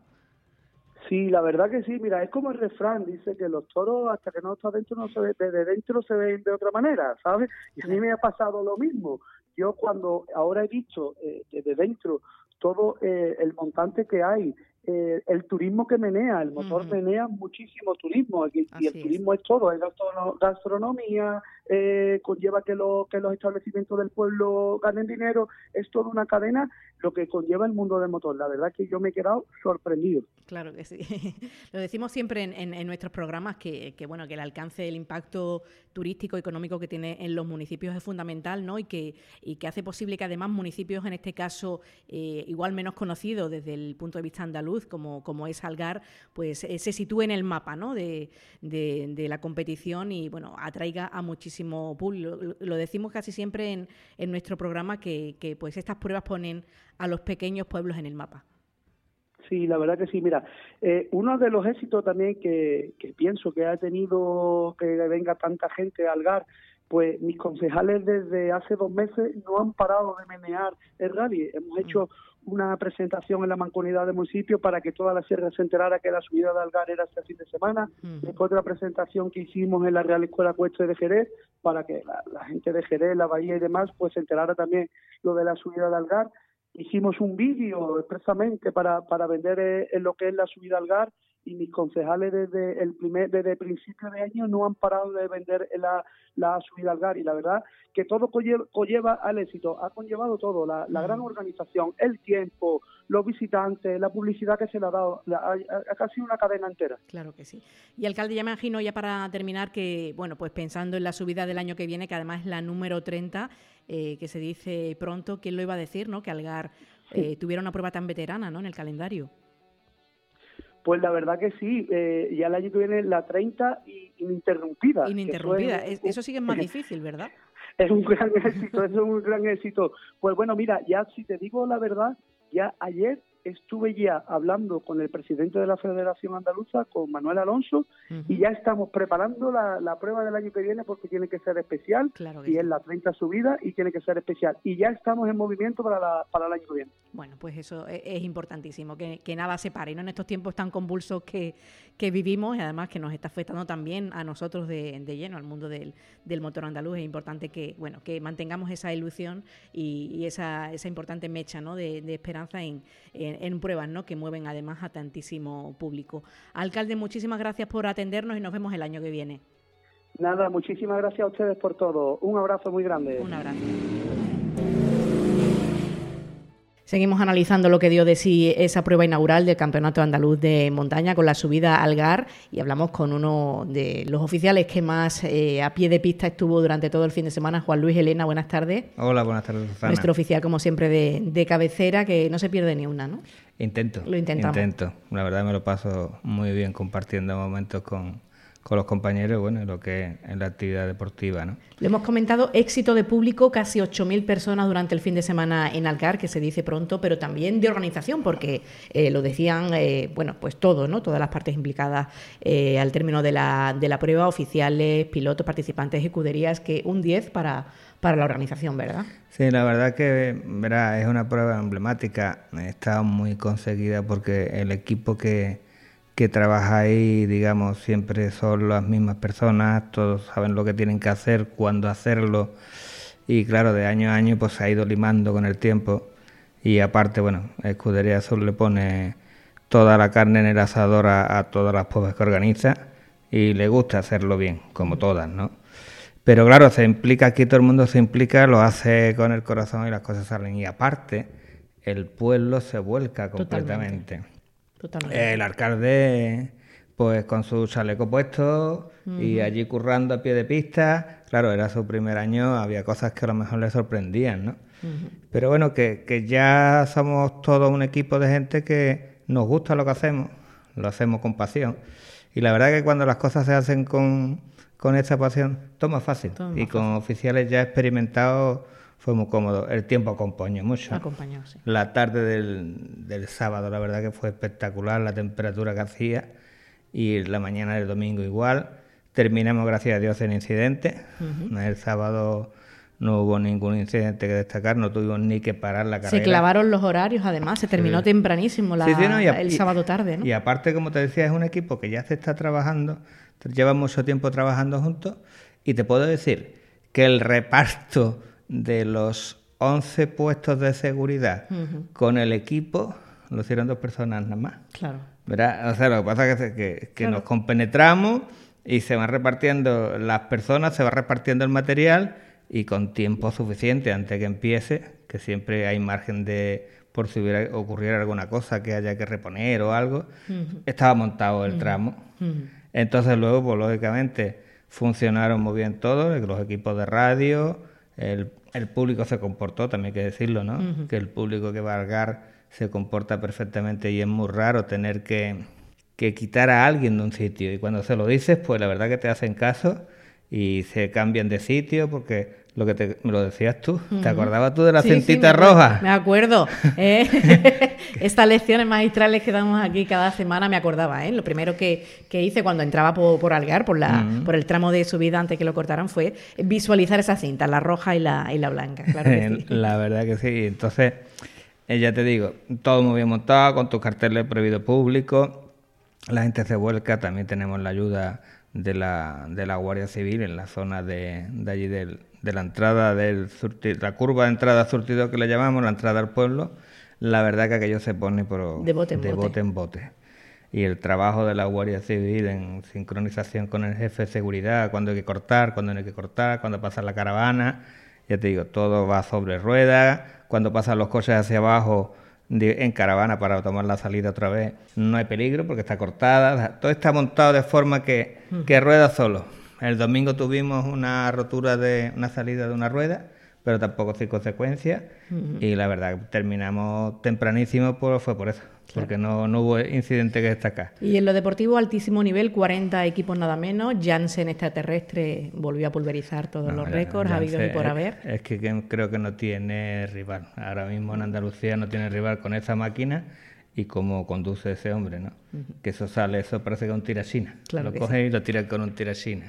H: Sí, la verdad que sí. Mira, es como el refrán, dice que los toros hasta que no está dentro no se ve, desde dentro se ven de otra manera, ¿sabes? Y a mí me ha pasado lo mismo. Yo cuando ahora he visto eh, desde dentro todo eh, el montante que hay, eh, el turismo que menea, el motor uh-huh. menea muchísimo turismo, y, y el turismo es, es todo, es gastronomía, eh, conlleva que, lo, que los establecimientos del pueblo ganen dinero, es toda una cadena lo que conlleva el mundo del motor. La verdad es que yo me he quedado sorprendido.
B: Claro que sí. Lo decimos siempre en, en, en nuestros programas que, que bueno que el alcance, el impacto turístico, económico que tiene en los municipios es fundamental, ¿no? Y que y que hace posible que además municipios, en este caso eh, igual menos conocidos desde el punto de vista andaluz, como, como es Algar, pues eh, se sitúe en el mapa, ¿no?, de, de, de la competición y bueno atraiga a muchísimo público. Lo, lo decimos casi siempre en, en nuestro programa que, que pues estas pruebas ponen a los pequeños pueblos en el mapa.
H: Sí, la verdad que sí. Mira, eh, uno de los éxitos también que, que pienso que ha tenido que venga tanta gente a Algar, pues mis concejales desde hace dos meses no han parado de menear el rally. Hemos hecho una presentación en la Mancomunidad de Municipios para que toda la sierra se enterara que la subida de Algar era este fin de semana. Uh-huh. Después de la presentación que hicimos en la Real Escuela Ecuestre de Jerez, para que la, la gente de Jerez, la Bahía y demás, pues se enterara también lo de la subida de Algar. Hicimos un vídeo expresamente para, para vender eh, en lo que es la subida al Algar, y mis concejales desde el primer desde el principio de año no han parado de vender la, la subida al Algar, y la verdad que todo conlleva, conlleva al éxito, ha conllevado todo, la, la gran organización, el tiempo, los visitantes, la publicidad que se le ha dado, la, ha, ha casi una cadena entera.
B: Claro que sí. Y alcalde, ya me imagino, ya para terminar, que bueno, pues pensando en la subida del año que viene, que además es la número treinta, eh, que se dice pronto, ¿quién lo iba a decir, no?, que Algar eh, sí. tuviera una prueba tan veterana, ¿no?, en el calendario.
H: Pues la verdad que sí, eh, ya el año que viene la treinta y ininterrumpida.
B: Ininterrumpida, eso, es, eso sí que es más difícil, ¿verdad?
H: Es un gran éxito, eso es un gran éxito. Pues bueno, mira, ya si te digo la verdad, ya ayer estuve ya hablando con el presidente de la Federación Andaluza, con Manuel Alonso, uh-huh. y ya estamos preparando la, la prueba del año que viene porque tiene que ser especial, claro que y sí. es la treinta subida y tiene que ser especial. Y ya estamos en movimiento para, la, para el año que viene.
B: Bueno, pues eso es, es importantísimo, que, que nada se pare, ¿no?, en estos tiempos tan convulsos que, que vivimos, y además que nos está afectando también a nosotros de, de lleno, al mundo del, del motor andaluz. Es importante que bueno que mantengamos esa ilusión y, y esa, esa importante mecha, ¿no?, de, de esperanza en, en En pruebas, ¿no?, que mueven además a tantísimo público. Alcalde, muchísimas gracias por atendernos y nos vemos el año que viene.
H: Nada, muchísimas gracias a ustedes por todo. Un abrazo muy grande.
B: Un abrazo. Seguimos analizando lo que dio de sí esa prueba inaugural del Campeonato Andaluz de Montaña con la subida al Algar, y hablamos con uno de los oficiales que más eh, a pie de pista estuvo durante todo el fin de semana, Juan Luis Elena. Buenas tardes.
I: Hola, buenas tardes, Susana.
B: Nuestro oficial, como siempre, de, de cabecera, que no se pierde ni una, ¿no?
I: Intento.
B: Lo intentamos.
I: Intento. La verdad me lo paso muy bien compartiendo momentos con... con los compañeros, bueno, en lo que es en la actividad deportiva, ¿no?
B: Le hemos comentado, éxito de público, casi ocho mil personas durante el fin de semana en Algar, que se dice pronto, pero también de organización, porque eh, lo decían, eh, bueno, pues todo, ¿no?, todas las partes implicadas eh, al término de la, de la prueba, oficiales, pilotos, participantes, escuderías, que un diez para, para la organización, ¿verdad?
I: Sí, la verdad que, verá, es una prueba emblemática, está muy conseguida porque el equipo que que trabaja ahí, digamos, siempre son las mismas personas, todos saben lo que tienen que hacer, cuándo hacerlo, y claro, de año a año pues se ha ido limando con el tiempo, y aparte, bueno, Escudería Azul le pone toda la carne en el asador a, a todas las pruebas que organiza, y le gusta hacerlo bien, como todas, ¿no? Pero claro, se implica, aquí todo el mundo se implica, lo hace con el corazón y las cosas salen, y aparte, el pueblo se vuelca completamente. Totalmente. Totalmente. El alcalde, pues con su chaleco puesto uh-huh. y allí currando a pie de pista. Claro, era su primer año, había cosas que a lo mejor le sorprendían, ¿no? Uh-huh. Pero bueno, que, que ya somos todo un equipo de gente que nos gusta lo que hacemos, lo hacemos con pasión. Y la verdad que cuando las cosas se hacen con, con esa pasión, todo más fácil. Todo y más con fácil. Oficiales ya experimentados fue muy cómodo. El tiempo acompañó mucho.
B: Acompañó, sí.
I: La tarde del, del sábado, la verdad que fue espectacular, la temperatura que hacía, y la mañana del domingo igual. Terminamos, gracias a Dios, sin incidentes. Uh-huh. El sábado no hubo ningún incidente que destacar, no tuvimos ni que parar la carrera.
B: Se clavaron los horarios, además, se terminó sí. tempranísimo la, sí, sí, no, y a, el sábado tarde, ¿no?
I: Y aparte, como te decía, es un equipo que ya se está trabajando, lleva mucho tiempo trabajando juntos, y te puedo decir que el reparto de los once puestos de seguridad uh-huh. con el equipo lo hicieron dos personas nada más.
B: Claro.
I: ¿Verdad? O sea, lo que pasa es que, que, que claro. nos compenetramos y se van repartiendo las personas, se va repartiendo el material, y con tiempo suficiente antes que empiece, que siempre hay margen de, por si hubiera ocurriera alguna cosa que haya que reponer o algo, uh-huh. estaba montado el uh-huh. tramo. Uh-huh. Entonces luego, pues lógicamente, funcionaron muy bien todos, los equipos de radio, el, el público se comportó, también hay que decirlo, ¿no? Uh-huh. Que el público que va a Algar se comporta perfectamente, y es muy raro tener que, que quitar a alguien de un sitio, y cuando se lo dices, pues la verdad que te hacen caso y se cambian de sitio, porque lo que te, me lo decías tú, uh-huh. ¿te acordabas tú de la sí, cintita
B: sí, me
I: roja?
B: Acuerdo, me acuerdo. ¿eh? Estas lecciones magistrales que damos aquí cada semana me acordaba. ¿eh? Lo primero que, que hice cuando entraba por, por Algar, por, la, uh-huh. por el tramo de subida antes que lo cortaran, fue visualizar esas cintas, la roja y la, y la blanca. Claro que sí.
I: La verdad que sí. Entonces, eh, ya te digo, todo muy bien montado, con tus carteles prohibido público, la gente se vuelca, también tenemos la ayuda de la, de la Guardia Civil en la zona de, de allí del... de la entrada del surtido, la curva de entrada surtido que le llamamos, la entrada al pueblo. La verdad que aquello se pone por,
B: de bote en
I: de
B: bote.
I: bote en bote. Y el trabajo de la Guardia Civil en sincronización con el jefe de seguridad, cuando hay que cortar, cuando no hay que cortar, cuando pasa la caravana, ya te digo, todo va sobre ruedas. Cuando pasan los coches hacia abajo de, en caravana para tomar la salida otra vez, no hay peligro porque está cortada. Todo está montado de forma que, uh-huh. que rueda solo. El domingo tuvimos una rotura de una salida de una rueda, pero tampoco sin consecuencias. Uh-huh. Y la verdad, terminamos tempranísimo, pues fue por eso, claro. porque no, no hubo incidente que destacar.
B: Y en lo deportivo, altísimo nivel, cuarenta equipos nada menos. Janssen extraterrestre volvió a pulverizar todos no, los récords, ha habido y por haber.
I: Es, es que creo que no tiene rival. Ahora mismo en Andalucía no tiene rival con esa máquina. Y cómo conduce ese hombre, ¿no? Uh-huh. Que eso sale, eso parece que es un tirachina. Claro lo coge sí. y lo tira con un tirachina.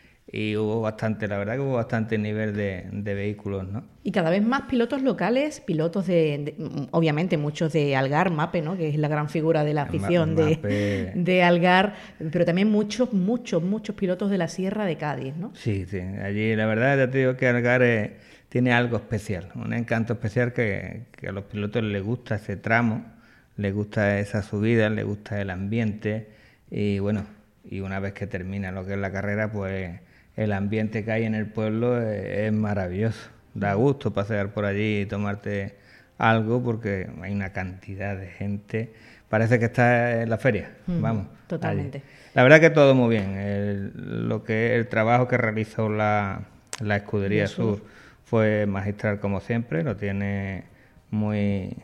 I: Y hubo bastante, la verdad que hubo bastante nivel de, de vehículos, ¿no?
B: Y cada vez más pilotos locales, pilotos de, de obviamente muchos de Algar, Mape, ¿no? Que es la gran figura de la afición Ma- de, de Algar, pero también muchos, muchos, muchos pilotos de la Sierra de Cádiz, ¿no?
I: Sí, sí, allí la verdad ya te digo que Algar es, tiene algo especial, un encanto especial que, que a los pilotos les gusta ese tramo, les gusta esa subida, les gusta el ambiente, y bueno, y una vez que termina lo que es la carrera, pues el ambiente que hay en el pueblo es, es maravilloso. Da gusto pasear por allí y tomarte algo porque hay una cantidad de gente. Parece que está en la feria, mm, vamos.
B: Totalmente.
I: Allí. La verdad que todo muy bien. El, lo que el trabajo que realizó la, la Escudería Sur. Sur fue magistral como siempre. Lo tiene muy...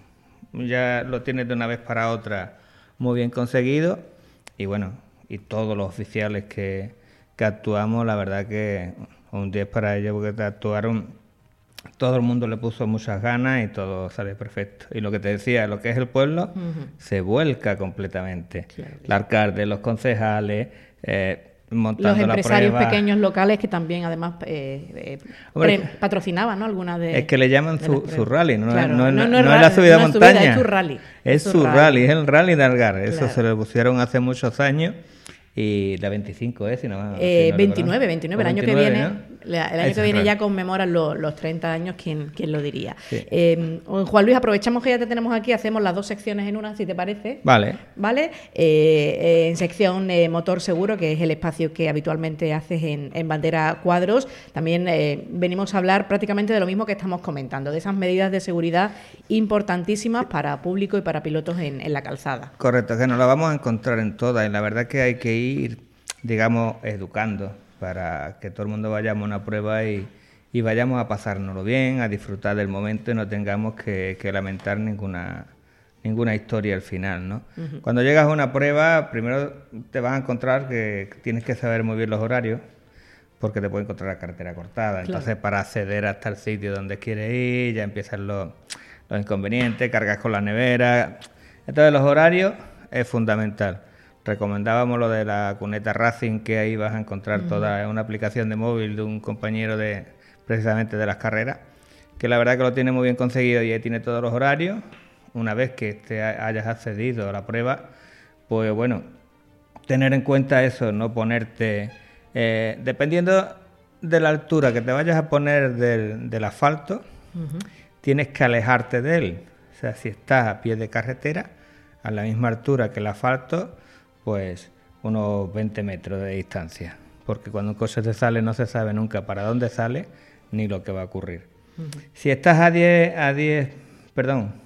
I: ya lo tiene de una vez para otra muy bien conseguido. Y bueno, y todos los oficiales que... que actuamos, la verdad que un diez para ellos, porque actuaron, todo el mundo le puso muchas ganas y todo sale perfecto. Y lo que te decía, lo que es el pueblo, uh-huh. se vuelca completamente. Claro, claro. El alcalde, los concejales, eh, montando
B: los empresarios
I: la prueba.
B: Pequeños locales que también además eh, eh, Hombre, pre- patrocinaban, ¿no? Algunas de
I: es que le llaman su, su rally, no,
B: claro,
I: no,
B: no,
I: no,
B: no,
I: no es la subida
B: no
I: de montaña,
B: subida, es su rally.
I: Es, es su rally. rally, es el rally de Algar. Eso
B: claro.
I: se lo pusieron hace muchos años. Y la veinticinco es, si no,
B: eh,
I: si no
B: veintinueve, veintinueve, el año veintinueve, que viene,
I: ¿no?
B: la, el año Eso que viene ya conmemoran lo, los treinta años, ¿quién, quién lo diría?
I: Sí.
B: Eh, Juan Luis, aprovechamos que ya te tenemos aquí, hacemos las dos secciones en una, si te parece.
I: Vale.
B: Vale. Eh, eh, en sección eh, Motor Seguro, que es el espacio que habitualmente haces en, en Bandera Cuadros, también eh, venimos a hablar prácticamente de lo mismo que estamos comentando, de esas medidas de seguridad importantísimas para público y para pilotos en, en la calzada.
I: Correcto, que nos la vamos a encontrar en todas, y la verdad que hay que ir, digamos, educando para que todo el mundo vayamos a una prueba y, y vayamos a pasárnoslo bien, a disfrutar del momento y no tengamos que, que lamentar ninguna ninguna historia al final, ¿no?
B: Uh-huh.
I: Cuando llegas a una prueba, primero te vas a encontrar que tienes que saber muy bien los horarios, porque te puede encontrar la carretera cortada. Claro. Entonces, para acceder hasta el sitio donde quieres ir, ya empiezan los, los inconvenientes, cargas con la nevera. Entonces, los horarios es fundamental. Recomendábamos lo de la cuneta Racing, que ahí vas a encontrar uh-huh. toda una aplicación de móvil de un compañero de precisamente de las carreras, que la verdad que lo tiene muy bien conseguido y ahí tiene todos los horarios. Una vez que te hayas accedido a la prueba, pues bueno, tener en cuenta eso, no ponerte... Eh, dependiendo de la altura que te vayas a poner del, del asfalto, uh-huh. tienes que alejarte de él. O sea, si estás a pie de carretera, a la misma altura que el asfalto, pues unos veinte metros de distancia. Porque cuando un coche te sale no se sabe nunca para dónde sale ni lo que va a ocurrir. Uh-huh. Si estás a diez, a diez, perdón,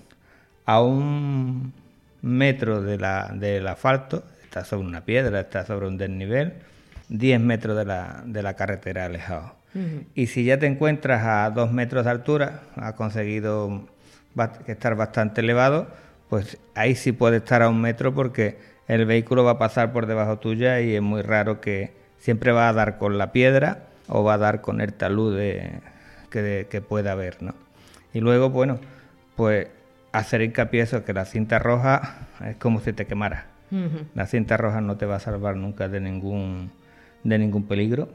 I: a un metro de la, del asfalto, estás sobre una piedra, estás sobre un desnivel, diez metros de la, de la carretera alejado. Uh-huh. Y si ya te encuentras a dos metros de altura, has conseguido ba- estar bastante elevado, pues ahí sí puede estar a un metro porque el vehículo va a pasar por debajo tuya y es muy raro que siempre va a dar con la piedra o va a dar con el talud de, que, de, que pueda haber, ¿no? Y luego, bueno, pues hacer hincapié eso, que la cinta roja es como si te quemara. Uh-huh. La cinta roja no te va a salvar nunca de ningún de ningún peligro.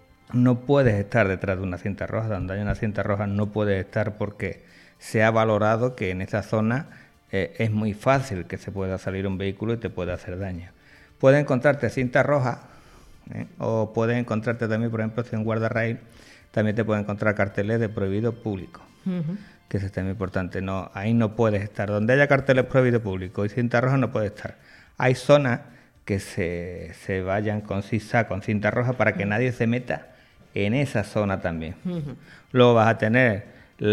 I: No puedes estar detrás de una cinta roja. Donde hay una cinta roja no puedes estar porque se ha valorado que en esa zona eh, es muy fácil que se pueda salir un vehículo y te pueda hacer daño. Puedes encontrarte cinta roja ¿eh? o puedes encontrarte también, por ejemplo, si en guardarraíl también te puedes encontrar carteles de prohibido público. Uh-huh. Que eso es también importante. No, ahí no puedes estar. Donde haya carteles prohibido público y cinta roja no puedes estar. Hay zonas que se, se vayan con zigzag, con cinta roja, para que uh-huh. nadie se meta en esa zona también. Uh-huh. Luego vas a tener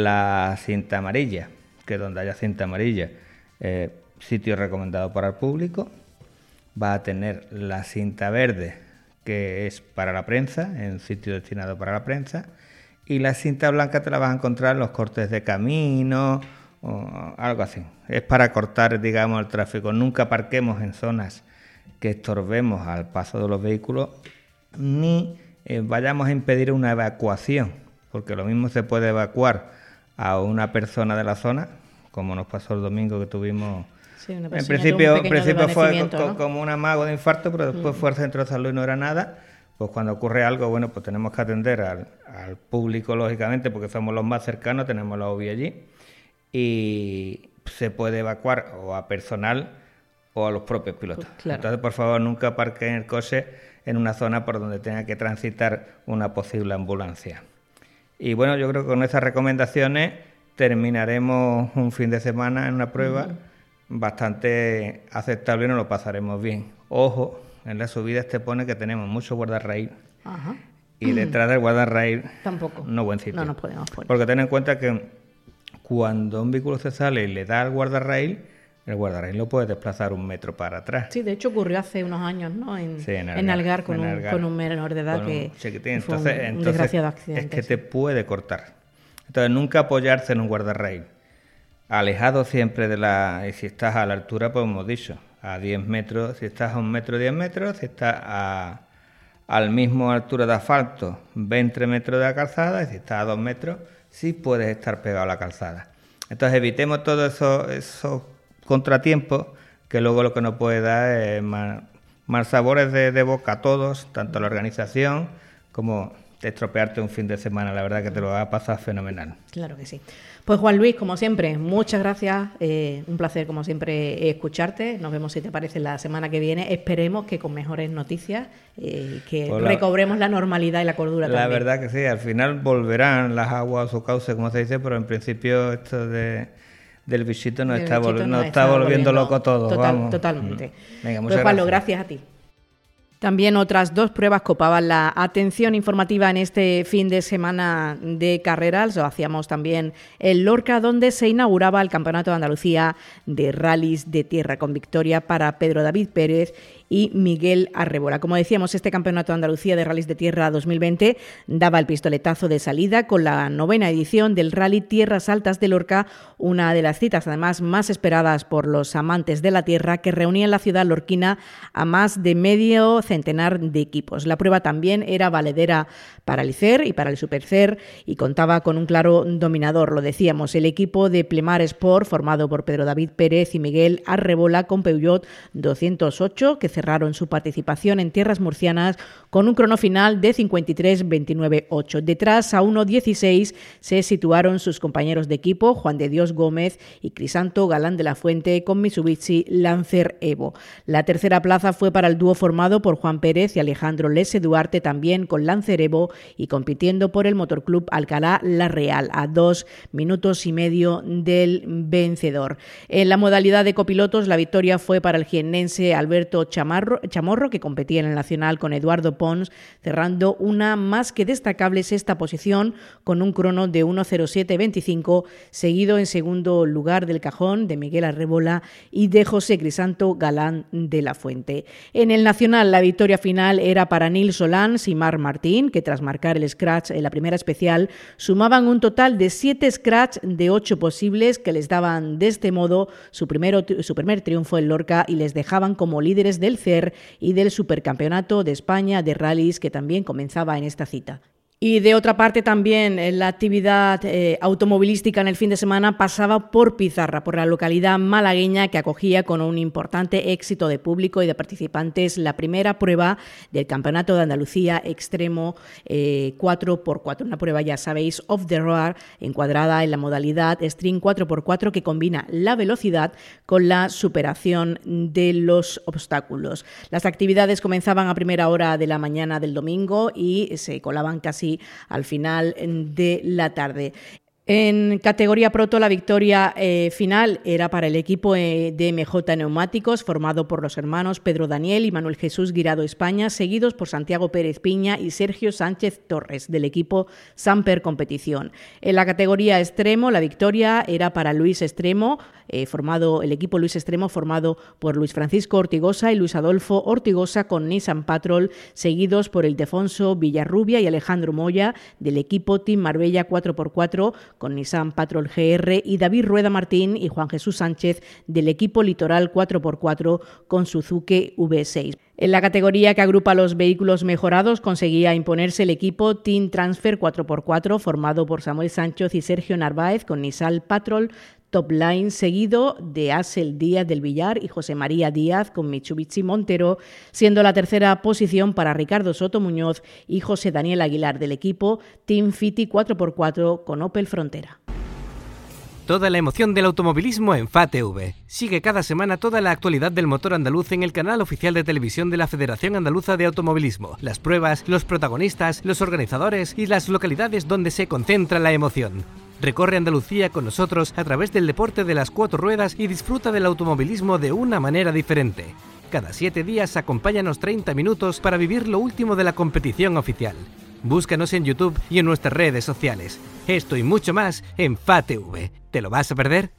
I: la cinta amarilla, que donde haya cinta amarilla, eh, sitio recomendado para el público. Vas a tener la cinta verde, que es para la prensa, en sitio destinado para la prensa. Y la cinta blanca te la vas a encontrar en los cortes de camino o algo así. Es para cortar, digamos, el tráfico. Nunca parquemos en zonas que estorbemos al paso de los vehículos, ni eh, vayamos a impedir una evacuación, porque lo mismo se puede evacuar a una persona de la zona, como nos pasó el domingo que tuvimos... Sí, en principio, en principio fue co- ¿no? como un amago de infarto, pero después mm. fue al centro de salud y no era nada. Pues cuando ocurre algo, bueno, pues tenemos que atender al, al público, lógicamente, porque somos los más cercanos, tenemos la O B I allí, y se puede evacuar o a personal o a los propios pilotos. Claro. Entonces, por favor, nunca aparquen el coche en una zona por donde tenga que transitar una posible ambulancia. Y bueno, yo creo que con esas recomendaciones terminaremos un fin de semana en una prueba uh-huh. bastante aceptable y nos lo pasaremos bien. Ojo, en las subidas te pone que tenemos mucho guardarraíl uh-huh. y detrás del guardarraíl tampoco no buen sitio.
B: No nos podemos poner.
I: Porque ten en cuenta que cuando un vehículo se sale y le da al guardarraíl, el guardarraíl lo puede desplazar un metro para atrás.
B: Sí, de hecho ocurrió hace unos años, ¿no? En, sí, en, Algar, en Algar, con, en un, Algar, con un menor de edad que
I: chiquitín.
B: Fue
I: entonces,
B: un, un
I: entonces
B: desgraciado accidente.
I: Es que
B: sí.
I: te puede cortar. Entonces, nunca apoyarse en un guardarraíl. Alejado siempre de la... Y si estás a la altura, pues hemos dicho, a diez metros, si estás a un metro, diez metros, si estás a al mismo altura de asfalto, veinte metros de la calzada, y si estás a dos metros, sí puedes estar pegado a la calzada. Entonces, evitemos todos esos, esos contratiempos, que luego lo que nos puede dar es mal, mal sabores de, de boca a todos, tanto a la organización como estropearte un fin de semana. La verdad que te lo va a pasar fenomenal.
B: Claro que sí. Pues Juan Luis, como siempre, muchas gracias. Eh, un placer, como siempre, escucharte. Nos vemos, si te parece, la semana que viene. Esperemos que con mejores noticias, eh, que pues la, recobremos la normalidad y la cordura
I: la
B: también.
I: La verdad que sí. Al final volverán las aguas a su cauce, como se dice, pero en principio esto de... del bichito nos está, vol- no está, está volviendo, volviendo loco todo.
B: Total,
I: vamos.
B: Totalmente.
I: Venga, muchas
B: pues, Pablo,
I: gracias.
B: gracias a ti. También otras dos pruebas copaban la atención informativa en este fin de semana de carreras. Lo hacíamos también en Lorca, donde se inauguraba el Campeonato de Andalucía de Rallys de Tierra, con victoria para Pedro David Pérez y Miguel Arrebola. Como decíamos, este Campeonato de Andalucía de Rallys de Tierra dos mil veinte daba el pistoletazo de salida con la novena edición del Rally Tierras Altas de Lorca, una de las citas además más esperadas por los amantes de la tierra, que reunía en la ciudad lorquina a más de medio centenar de equipos. La prueba también era valedera para el C E R y para el Super C E R y contaba con un claro dominador, lo decíamos, el equipo de Plemar Sport, formado por Pedro David Pérez y Miguel Arrebola, con Peugeot doscientos ocho, que cerraron su participación en tierras murcianas con un crono final de cincuenta y tres veintinueve ocho. Detrás, a uno dieciséis, se situaron sus compañeros de equipo, Juan de Dios Gómez y Crisanto Galán de la Fuente, con Mitsubishi Lancer Evo. La tercera plaza fue para el dúo formado por Juan Pérez y Alejandro Lese Duarte, también con Lancer Evo, y compitiendo por el Motorclub Alcalá La Real, a dos minutos y medio del vencedor. En la modalidad de copilotos, la victoria fue para el jiennense Alberto Chamarro, Chamorro, que competía en el Nacional con Eduardo Pons, cerrando una más que destacable sexta posición con un crono de uno cero siete veinticinco, seguido en segundo lugar del cajón de Miguel Arrebola y de José Crisanto Galán de la Fuente. En el Nacional, la victoria final era para Nil Solans y Mar Martín, que tras marcar el scratch en la primera especial sumaban un total de siete scratch de ocho posibles, que les daban de este modo su, primero, su primer triunfo en Lorca y les dejaban como líderes del C E R y del Supercampeonato de España de Rallys, que también comenzaba en esta cita. Y de otra parte también la actividad eh, automovilística en el fin de semana pasaba por Pizarra, por la localidad malagueña que acogía con un importante éxito de público y de participantes la primera prueba del Campeonato de Andalucía Extremo eh, cuatro por cuatro, una prueba, ya sabéis, off the road, encuadrada en la modalidad String cuatro por cuatro, que combina la velocidad con la superación de los obstáculos. Las actividades comenzaban a primera hora de la mañana del domingo y se colaban casi al final de la tarde. En categoría proto, la victoria eh, final era para el equipo eh, de M J Neumáticos, formado por los hermanos Pedro Daniel y Manuel Jesús Guirado España, seguidos por Santiago Pérez Piña y Sergio Sánchez Torres, del equipo Samper Competición. En la categoría extremo, la victoria era para Luis Extremo, eh, formado el equipo Luis Extremo, formado por Luis Francisco Ortigosa y Luis Adolfo Ortigosa, con Nissan Patrol, seguidos por Ildefonso Villarrubia y Alejandro Moya, del equipo Team Marbella cuatro por cuatro, con Nissan Patrol G R, y David Rueda Martín y Juan Jesús Sánchez, del equipo Litoral cuatro por cuatro, con Suzuki V seis. En la categoría que agrupa los vehículos mejorados, conseguía imponerse el equipo Team Transfer cuatro por cuatro, formado por Samuel Sánchez y Sergio Narváez, con Nissan Patrol Top Line, seguido de Asel Díaz del Villar y José María Díaz con Mitsubishi Montero, siendo la tercera posición para Ricardo Soto Muñoz y José Daniel Aguilar, del equipo Team Fiti cuatro por cuatro con Opel Frontera.
E: Toda la emoción del automovilismo en F A T V. Sigue cada semana toda la actualidad del motor andaluz en el canal oficial de televisión de la Federación Andaluza de Automovilismo. Las pruebas, los protagonistas, los organizadores y las localidades donde se concentra la emoción. Recorre Andalucía con nosotros a través del deporte de las cuatro ruedas y disfruta del automovilismo de una manera diferente. Cada siete días acompáñanos treinta minutos para vivir lo último de la competición oficial. Búscanos en YouTube y en nuestras redes sociales. Esto y mucho más en F A T V. ¿Te lo vas a perder?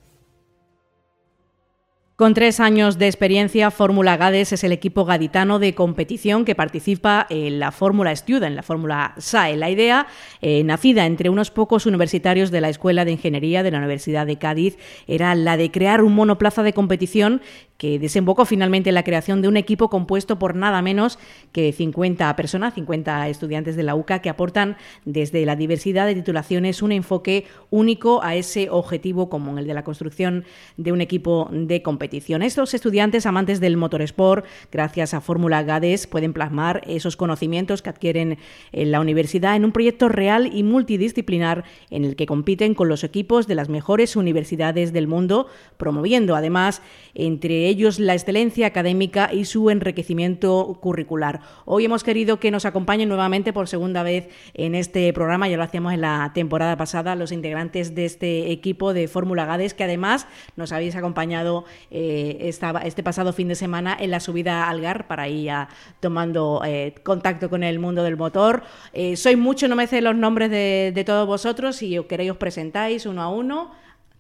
B: Con tres años de experiencia, Fórmula Gades es el equipo gaditano de competición que participa en la Fórmula Student, en la Fórmula S A E. La idea, eh, nacida entre unos pocos universitarios de la Escuela de Ingeniería de la Universidad de Cádiz, era la de crear un monoplaza de competición que desembocó finalmente en la creación de un equipo compuesto por nada menos que cincuenta personas, cincuenta estudiantes de la U C A, que aportan desde la diversidad de titulaciones un enfoque único a ese objetivo común, el de la construcción de un equipo de competición. Estos estudiantes, amantes del motorsport, gracias a Fórmula Gades, pueden plasmar esos conocimientos que adquieren en la universidad en un proyecto real y multidisciplinar en el que compiten con los equipos de las mejores universidades del mundo, promoviendo además entre ellos la excelencia académica y su enriquecimiento curricular. Hoy hemos querido que nos acompañen nuevamente por segunda vez en este programa, ya lo hacíamos en la temporada pasada, los integrantes de este equipo de Fórmula Gades, que además nos habéis acompañado eh, esta, este pasado fin de semana en la subida al Gar, para ir ya tomando eh, contacto con el mundo del motor. Eh, soy mucho, no me sé los nombres de, de todos vosotros, si os queréis os presentáis uno a uno.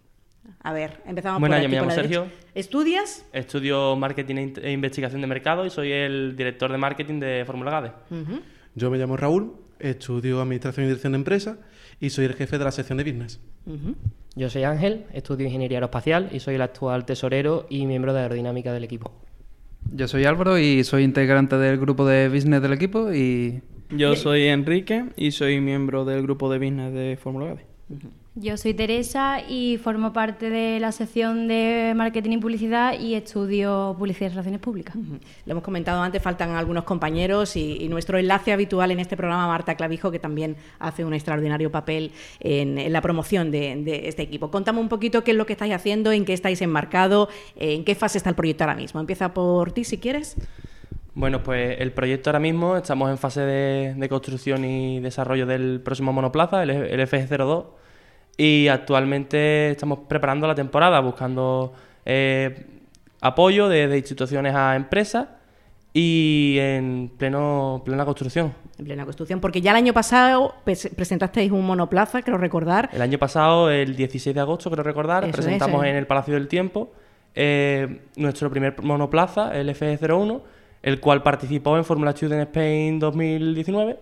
B: A ver, empezamos
J: bueno,
B: por
J: yo
B: aquí,
J: me llamo
B: por la
J: Sergio.
B: derecha. ¿Estudias?
J: Estudio Marketing e Investigación de Mercado y soy el director de marketing de Fórmula Gade.
B: Uh-huh.
K: Yo me llamo Raúl, estudio Administración y Dirección de Empresas y soy el jefe de la sección de Business.
B: Uh-huh.
L: Yo soy Ángel, estudio Ingeniería Aeroespacial y soy el actual tesorero y miembro de aerodinámica del equipo.
M: Yo soy Álvaro y soy integrante del grupo de Business del equipo y...
N: Yo soy Enrique y soy miembro del grupo de Business de Fórmula Gade.
B: Uh-huh.
O: Yo soy Teresa y formo parte de la sección de Marketing y Publicidad y estudio Publicidad y Relaciones Públicas.
B: Uh-huh. Lo hemos comentado antes, faltan algunos compañeros y, y nuestro enlace habitual en este programa, Marta Clavijo, que también hace un extraordinario papel en, en la promoción de, de este equipo. Contame un poquito qué es lo que estáis haciendo, en qué estáis enmarcados, en qué fase está el proyecto ahora mismo. Empieza por ti, si quieres.
J: Bueno, pues el proyecto ahora mismo estamos en fase de, de construcción y desarrollo del próximo monoplaza, el, el F G cero dos. Y actualmente estamos preparando la temporada, buscando eh, apoyo de, de instituciones a empresas y en pleno plena construcción.
B: En plena construcción, porque ya el año pasado presentasteis un monoplaza, creo recordar.
J: El año pasado, el dieciséis de agosto, creo recordar, Eso presentamos es, eh. en el Palacio del Tiempo eh, nuestro primer monoplaza, el F G cero uno, el cual participó en Formula Student Spain dos mil diecinueve.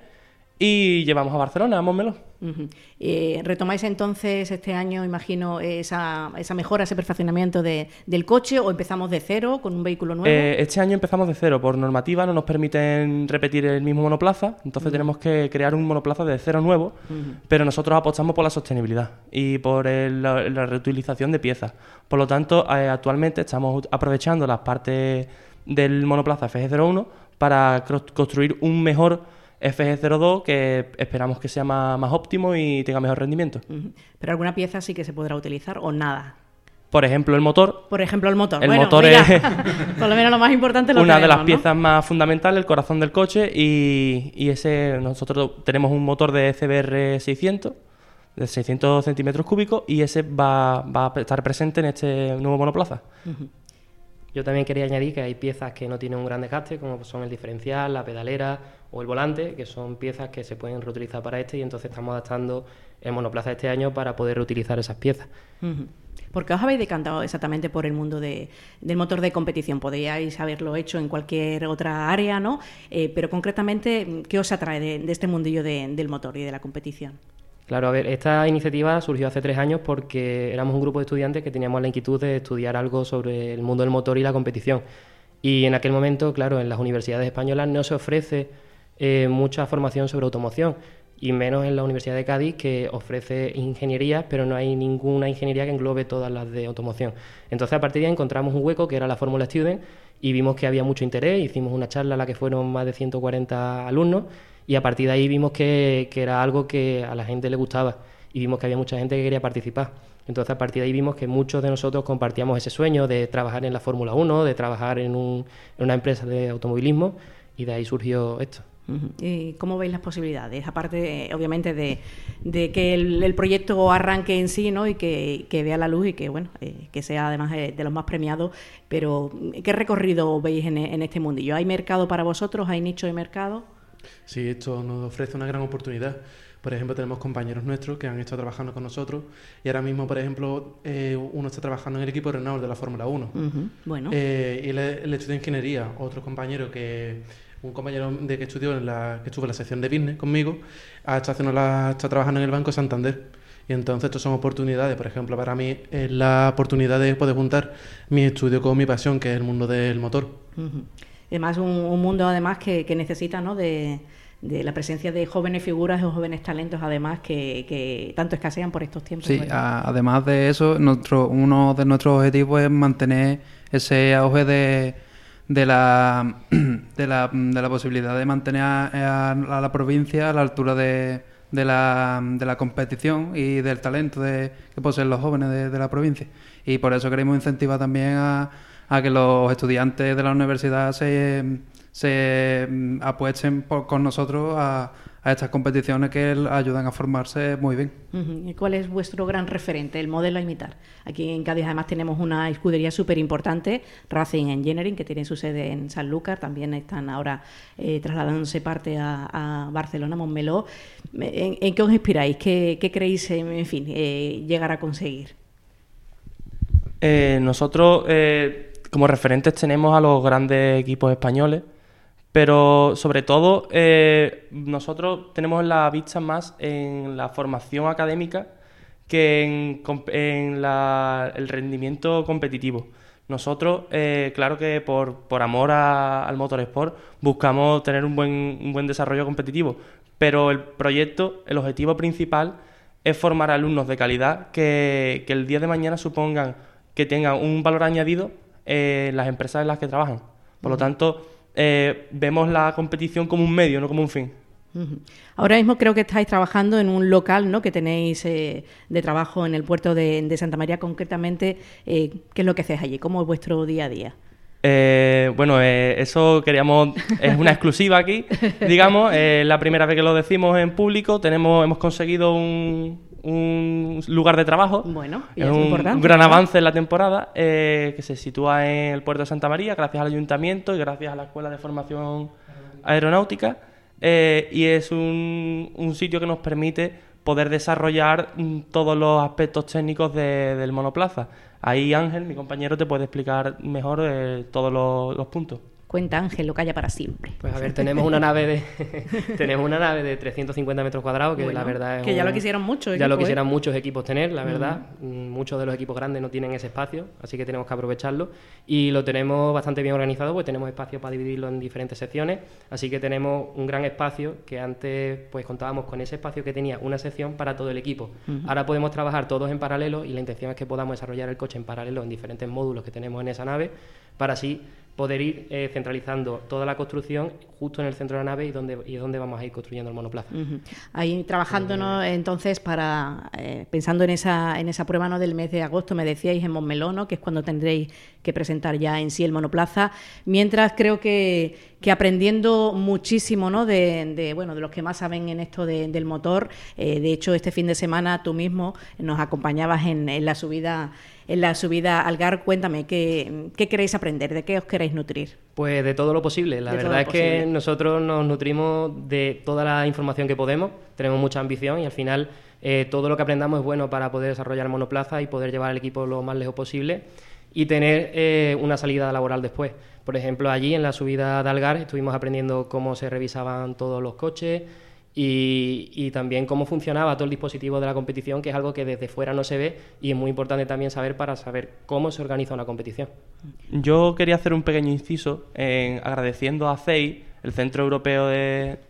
J: Y llevamos a Barcelona, a Montmeló.
B: Uh-huh. Eh, ¿Retomáis entonces este año, imagino, esa, esa mejora, ese perfeccionamiento de, del coche o empezamos de cero con un vehículo nuevo?
J: Eh, este año empezamos de cero. Por normativa no nos permiten repetir el mismo monoplaza, entonces uh-huh. tenemos que crear un monoplaza de cero nuevo, uh-huh. pero nosotros apostamos por la sostenibilidad y por el, la, la reutilización de piezas. Por lo tanto, eh, actualmente estamos aprovechando las partes del monoplaza F G cero uno para construir un mejor F G cero dos que esperamos que sea más, más óptimo y tenga mejor rendimiento.
B: Uh-huh. ¿Pero alguna pieza sí que se podrá utilizar o nada?
J: Por ejemplo, el motor.
B: Por ejemplo, el motor.
J: El
B: bueno,
J: motor
B: mira,
J: es
B: por lo menos lo más importante lo
J: una
B: tenemos,
J: de las
B: ¿no?
J: piezas más fundamentales, el corazón del coche, y, y ese nosotros tenemos un motor de C B R seiscientos, de seiscientos centímetros cúbicos, y ese va, va a estar presente en este nuevo monoplaza.
L: Uh-huh. Yo también quería añadir que hay piezas que no tienen un gran desgaste, como son el diferencial, la pedalera o el volante, que son piezas que se pueden reutilizar para este, y entonces estamos adaptando el monoplaza este año para poder reutilizar esas piezas.
B: Uh-huh. ¿Por qué os habéis decantado exactamente por el mundo de, del motor de competición? Podríais haberlo hecho en cualquier otra área, ¿no? Eh, pero concretamente, ¿qué os atrae de, de este mundillo de, del motor y de la competición?
L: Claro, a ver, esta iniciativa surgió hace tres años porque éramos un grupo de estudiantes que teníamos la inquietud de estudiar algo sobre el mundo del motor y la competición. Y en aquel momento, claro, en las universidades españolas no se ofrece eh, mucha formación sobre automoción, y menos en la Universidad de Cádiz, que ofrece ingenierías, pero no hay ninguna ingeniería que englobe todas las de automoción. Entonces, a partir de ahí encontramos un hueco que era la Fórmula Student y vimos que había mucho interés. Hicimos una charla a la que fueron más de ciento cuarenta alumnos, y a partir de ahí vimos que, que era algo que a la gente le gustaba y vimos que había mucha gente que quería participar. Entonces, a partir de ahí vimos que muchos de nosotros compartíamos ese sueño de trabajar en la Fórmula uno, de trabajar en, un, en una empresa de automovilismo, y de ahí surgió esto.
B: Uh-huh. ¿Y cómo veis las posibilidades? Aparte, obviamente, de, de que el, el proyecto arranque en sí, ¿no? Y que, que vea la luz y que, bueno, eh, que sea además de, de los más premiados. Pero, ¿qué recorrido veis en, en este mundillo? ¿Hay mercado para vosotros? ¿Hay nicho de mercado?
K: Sí, esto nos ofrece una gran oportunidad. Por ejemplo, tenemos compañeros nuestros que han estado trabajando con nosotros y ahora mismo, por ejemplo, eh, uno está trabajando en el equipo Renault de la Fórmula uno.
B: Uh-huh. Bueno.
K: Eh, y él, él estudia ingeniería. Otro compañero que... Un compañero de que estudió en la que estuvo en la sección de business conmigo, está, haciendo la, está trabajando en el Banco Santander. Y entonces estas son oportunidades. Por ejemplo, para mí es la oportunidad de poder juntar mi estudio con mi pasión, que es el mundo del motor.
B: Uh-huh. Además, un, un mundo además que, que necesita, ¿no? de, de la presencia de jóvenes figuras o jóvenes talentos, además, que, que tanto escasean por estos tiempos.
M: Sí, a, además de eso, nuestro, uno de nuestros objetivos es mantener ese auge de... de la, de la de la posibilidad de mantener a, a la provincia a la altura de, de, la, de la competición y del talento de, que poseen los jóvenes de, de la provincia. Y por eso queremos incentivar también a, a que los estudiantes de la universidad se, se apuesten por, con nosotros a, a estas competiciones que ayudan a formarse muy bien.
B: Uh-huh. ¿Y cuál es vuestro gran referente, el modelo a imitar? Aquí en Cádiz además tenemos una escudería súper importante, Racing Engineering, que tiene su sede en Sanlúcar, también están ahora eh, trasladándose parte a, a Barcelona, Montmeló. ¿En, en qué os inspiráis? ¿Qué, qué creéis, en fin, eh, llegar a conseguir?
J: Eh, nosotros, eh, como referentes, tenemos a los grandes equipos españoles, pero sobre todo eh, nosotros tenemos la vista más en la formación académica que en, en la, el rendimiento competitivo. Nosotros, eh, claro que por, por amor a, al motorsport, buscamos tener un buen, un buen desarrollo competitivo, pero el proyecto, el objetivo principal es formar alumnos de calidad que, que el día de mañana supongan que tengan un valor añadido en las empresas en las que trabajan. Por lo tanto, eh, vemos la competición como un medio, no como un fin.
B: Uh-huh. Ahora mismo creo que estáis trabajando en un local, ¿no?, que tenéis eh, de trabajo en el puerto de, de Santa María. Concretamente, eh, ¿qué es lo que hacéis allí? ¿Cómo es vuestro día a día?
J: Eh, bueno, eh, eso queríamos, es una exclusiva aquí, digamos, es eh, la primera vez que lo decimos en público. Tenemos, hemos conseguido un, un lugar de trabajo,
B: bueno,
J: es un, un gran avance en la temporada, eh, que se sitúa en el puerto de Santa María, gracias al ayuntamiento y gracias a la Escuela de Formación Aeronáutica. Eh, y es un, un sitio que nos permite poder desarrollar mm, todos los aspectos técnicos de, del monoplaza. Ahí Ángel, mi compañero, te puede explicar mejor eh, todos los, los puntos.
B: Cuenta, Ángel, lo calla para siempre.
L: Pues a ver, tenemos una nave de tenemos una nave de trescientos cincuenta metros cuadrados, que
B: bueno,
L: la verdad es
B: que ya
L: un,
B: lo quisieran muchos
L: ya
B: equipos,
L: lo quisieran
B: ¿eh?
L: muchos equipos tener, la verdad.
B: Uh-huh.
L: Muchos de los equipos grandes no tienen ese espacio, así que tenemos que aprovecharlo. Y lo tenemos bastante bien organizado, pues tenemos espacio para dividirlo en diferentes secciones, así que tenemos un gran espacio que antes pues contábamos con ese espacio que tenía una sección para todo el equipo. Uh-huh. Ahora podemos trabajar todos en paralelo y la intención es que podamos desarrollar el coche en paralelo en diferentes módulos que tenemos en esa nave, para así poder ir eh, centralizando toda la construcción justo en el centro de la nave y donde y donde vamos a ir construyendo el monoplaza.
B: Uh-huh. Ahí trabajándonos uh-huh. entonces para eh, pensando en esa en esa prueba, ¿no?, del mes de agosto, me decíais, en Montmeló, ¿no?, que es cuando tendréis que presentar ya en sí el monoplaza. Mientras creo que que aprendiendo muchísimo, ¿no?, de, de bueno de los que más saben en esto de, del motor. Eh, de hecho, este fin de semana tú mismo nos acompañabas en, en la subida en la subida al Algar. Cuéntame, ¿qué, qué queréis aprender? ¿De qué os queréis nutrir?
L: Pues de todo lo posible. La
B: de
L: verdad es posible. que nosotros nos nutrimos de toda la información que podemos, tenemos mucha ambición y al final eh, todo lo que aprendamos es bueno para poder desarrollar monoplaza y poder llevar al equipo lo más lejos posible y tener eh, una salida laboral después. Por ejemplo, allí en la subida de Algar estuvimos aprendiendo cómo se revisaban todos los coches, Y, y también cómo funcionaba todo el dispositivo de la competición, que es algo que desde fuera no se ve y es muy importante también saber para saber cómo se organiza una competición.
J: Yo quería hacer un pequeño inciso en agradeciendo a C E I, el Centro Europeo de,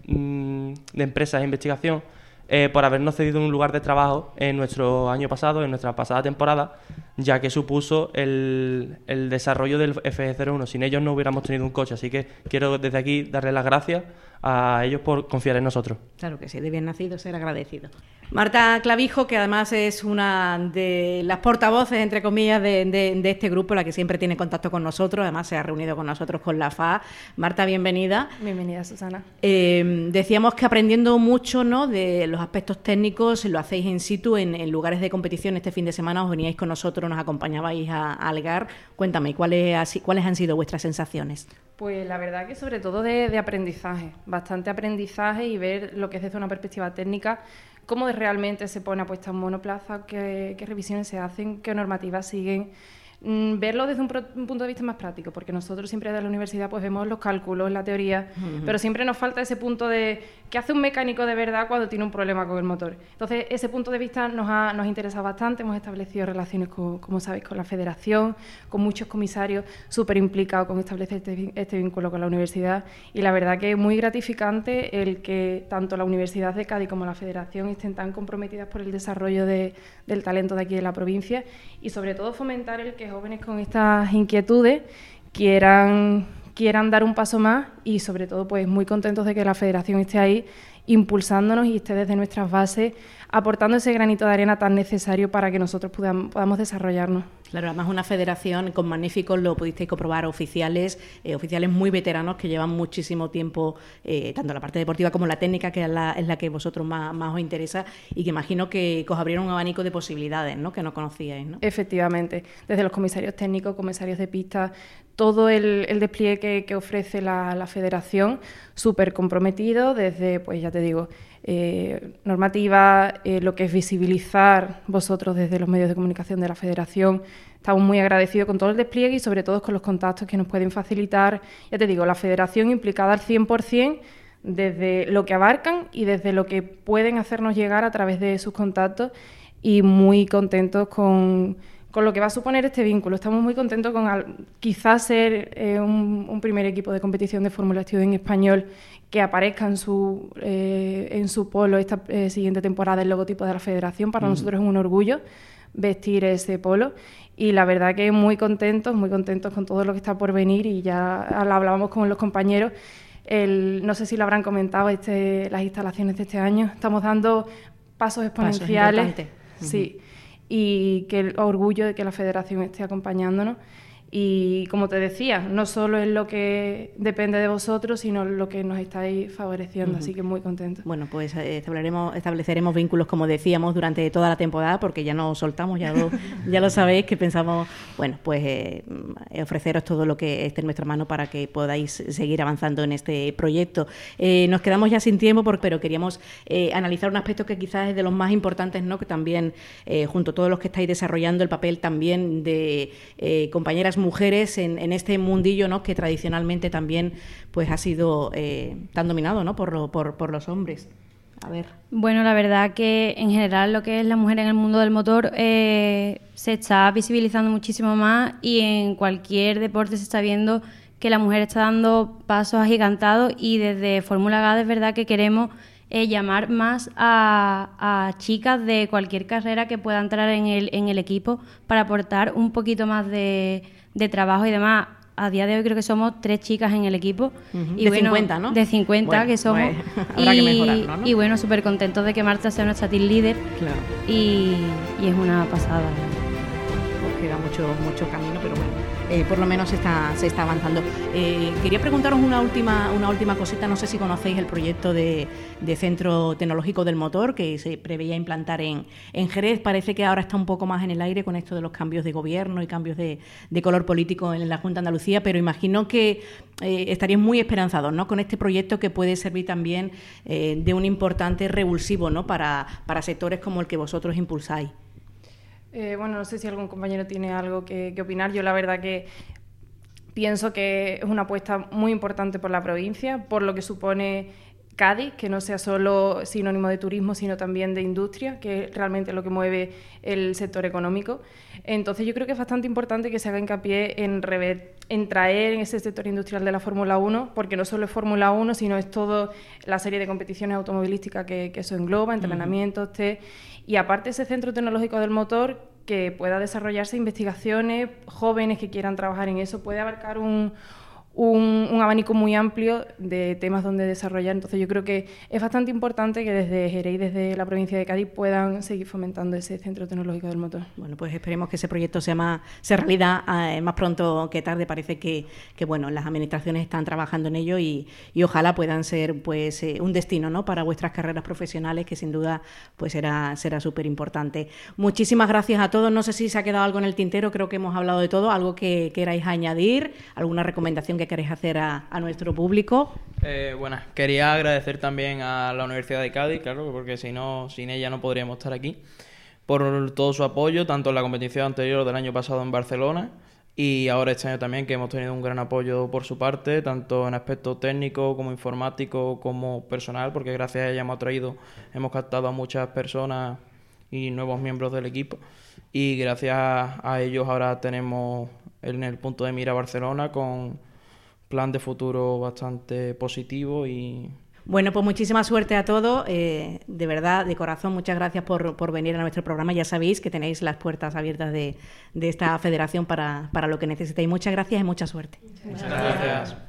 J: de Empresas e Investigación, eh, por habernos cedido un lugar de trabajo en nuestro año pasado, en nuestra pasada temporada, ya que supuso el, el desarrollo del F E cero uno. Sin ellos no hubiéramos tenido un coche, así que quiero desde aquí darles las gracias a ellos por confiar en nosotros.
B: Claro que sí, de bien nacido ser agradecido. Marta Clavijo, que además es una de las portavoces, entre comillas, de, de, de este grupo, la que siempre tiene contacto con nosotros, además se ha reunido con nosotros con la F A. Marta, bienvenida.
P: Bienvenida, Susana.
B: Eh, decíamos que aprendiendo mucho, ¿no?, de los aspectos técnicos, lo hacéis in situ en, en lugares de competición. Este fin de semana os veníais con nosotros, nos acompañabais a, a Algar. Cuéntame, ¿cuáles, ¿cuáles han sido vuestras sensaciones?
P: Pues la verdad que sobre todo de, de aprendizaje, bastante aprendizaje y ver lo que es desde una perspectiva técnica, cómo realmente se pone a puesta en monoplaza, qué, qué revisiones se hacen, qué normativas siguen. Mm, verlo desde un, pro, un punto de vista más práctico, porque nosotros siempre desde la universidad pues vemos los cálculos, la teoría, uh-huh. pero siempre nos falta ese punto de qué hace un mecánico de verdad cuando tiene un problema con el motor. Entonces ese punto de vista nos ha, nos ha interesado bastante. Hemos establecido relaciones, con, como sabéis, con la federación, con muchos comisarios súper implicados con establecer este, este vínculo con la universidad, y la verdad que es muy gratificante el que tanto la Universidad de Cádiz como la federación estén tan comprometidas por el desarrollo de, del talento de aquí de la provincia, y sobre todo fomentar el que jóvenes con estas inquietudes quieran, quieran dar un paso más, y sobre todo pues muy contentos de que la federación esté ahí impulsándonos y esté desde nuestras bases aportando ese granito de arena tan necesario para que nosotros podamos, podamos desarrollarnos.
B: Claro, además una federación con magníficos, lo pudisteis comprobar, oficiales, eh, oficiales muy veteranos que llevan muchísimo tiempo, eh, tanto la parte deportiva como la técnica, que es la, es la que vosotros más, más os interesa, y que imagino que, que os abrieron un abanico de posibilidades, ¿no?, que no conocíais, ¿no?
P: Efectivamente, desde los comisarios técnicos, comisarios de pista, todo el, el despliegue que, que ofrece la, la federación, súper comprometido, desde, pues ya te digo, eh, normativa, eh, lo que es visibilizar vosotros desde los medios de comunicación de la Federación. Estamos muy agradecidos con todo el despliegue y sobre todo con los contactos que nos pueden facilitar, ya te digo, la Federación implicada al cien por cien desde lo que abarcan y desde lo que pueden hacernos llegar a través de sus contactos, y muy contentos con, con lo que va a suponer este vínculo. Estamos muy contentos con al, quizás ser eh, un, un primer equipo de competición de Fórmula Studio en español que aparezca en su, eh, en su polo esta eh, siguiente temporada el logotipo de la Federación. Para mm. nosotros es un orgullo vestir ese polo, y la verdad que muy contentos, muy contentos con todo lo que está por venir, y ya hablábamos con los compañeros. El, no sé si lo habrán comentado, este, las instalaciones de este año, estamos dando pasos exponenciales. Pasos sí, uh-huh. Y que el orgullo de que la Federación esté acompañándonos. Y como te decía, no solo es lo que depende de vosotros, sino lo que nos estáis favoreciendo, uh-huh. Así que muy contentos.
B: Bueno, pues estableceremos, estableceremos vínculos, como decíamos, durante toda la temporada, porque ya nos soltamos, ya lo, ya lo sabéis, que pensamos, bueno, pues eh, ofreceros todo lo que esté en nuestra mano para que podáis seguir avanzando en este proyecto. Eh, nos quedamos ya sin tiempo, porque, pero queríamos eh, analizar un aspecto que quizás es de los más importantes, ¿no? Que también, eh, junto a todos los que estáis desarrollando, el papel también de eh, compañeras mujeres en, en este mundillo, ¿no? Que tradicionalmente también pues ha sido eh, tan dominado, ¿no? por, lo, por, por los hombres. A ver.
O: Bueno, la verdad que en general lo que es la mujer en el mundo del motor eh, se está visibilizando muchísimo más, y en cualquier deporte se está viendo que la mujer está dando pasos agigantados, y desde Fórmula G A D es verdad que queremos Eh, llamar más a, a chicas de cualquier carrera que pueda entrar en el, en el equipo para aportar un poquito más de, de trabajo y demás. A día de hoy creo que somos tres chicas en el equipo.
B: Uh-huh.
O: Y
B: de
O: bueno,
B: cincuenta, ¿no?
O: De cincuenta, bueno, que somos.
B: Pues, habrá
O: y,
B: que mejorarlo, ¿no?
O: Y bueno, súper contentos de que Marta sea nuestra team leader.
B: Claro.
O: Y, y es una pasada.
B: Pues queda mucho, mucho camino, pero bueno. Eh, por lo menos se está, se está avanzando. Eh, quería preguntaros una última, una última cosita. No sé si conocéis el proyecto de, de Centro Tecnológico del Motor que se preveía implantar en, en Jerez. Parece que ahora está un poco más en el aire con esto de los cambios de gobierno y cambios de, de color político en la Junta de Andalucía, pero imagino que eh, estaríais muy esperanzados, ¿no? Con este proyecto, que puede servir también eh, de un importante revulsivo, ¿no? para, para sectores como el que vosotros impulsáis.
P: Eh, bueno, no sé si algún compañero tiene algo que, que opinar. Yo la verdad que pienso que es una apuesta muy importante por la provincia, por lo que supone Cádiz, que no sea solo sinónimo de turismo, sino también de industria, que es realmente lo que mueve el sector económico. Entonces yo creo que es bastante importante que se haga hincapié en, rever, en traer en ese sector industrial de la Fórmula uno, porque no solo es Fórmula uno, sino es toda la serie de competiciones automovilísticas que, que eso engloba, entrenamientos, test. Y aparte ese centro tecnológico del motor, que pueda desarrollarse investigaciones, jóvenes que quieran trabajar en eso, puede abarcar un, un, un abanico muy amplio de temas donde desarrollar. Entonces yo creo que es bastante importante que desde Jerez y desde la provincia de Cádiz puedan seguir fomentando ese centro tecnológico del motor.
B: Bueno, pues esperemos que ese proyecto sea más, sea realidad eh, más pronto que tarde. Parece que, que bueno, las administraciones están trabajando en ello, y, y ojalá puedan ser pues eh, un destino, ¿no? Para vuestras carreras profesionales, que sin duda pues será será súper importante. Muchísimas gracias a todos. No sé si se ha quedado algo en el tintero, creo que hemos hablado de todo. Algo que queráis añadir, alguna recomendación que queréis hacer a, a nuestro público.
N: Eh, bueno, quería agradecer también a la Universidad de Cádiz, claro, porque si no, sin ella no podríamos estar aquí, por todo su apoyo, tanto en la competición anterior del año pasado en Barcelona, y ahora este año también, que hemos tenido un gran apoyo por su parte, tanto en aspecto técnico como informático como personal, porque gracias a ella hemos traído, hemos captado a muchas personas y nuevos miembros del equipo, y gracias a ellos ahora tenemos en el punto de mira Barcelona con plan de futuro bastante positivo. Y
B: bueno, pues muchísima suerte a todos, eh, de verdad, de corazón, muchas gracias por, por venir a nuestro programa. Ya sabéis que tenéis las puertas abiertas de, de esta federación para, para lo que necesitéis. Muchas gracias y mucha suerte.
N: Muchas gracias.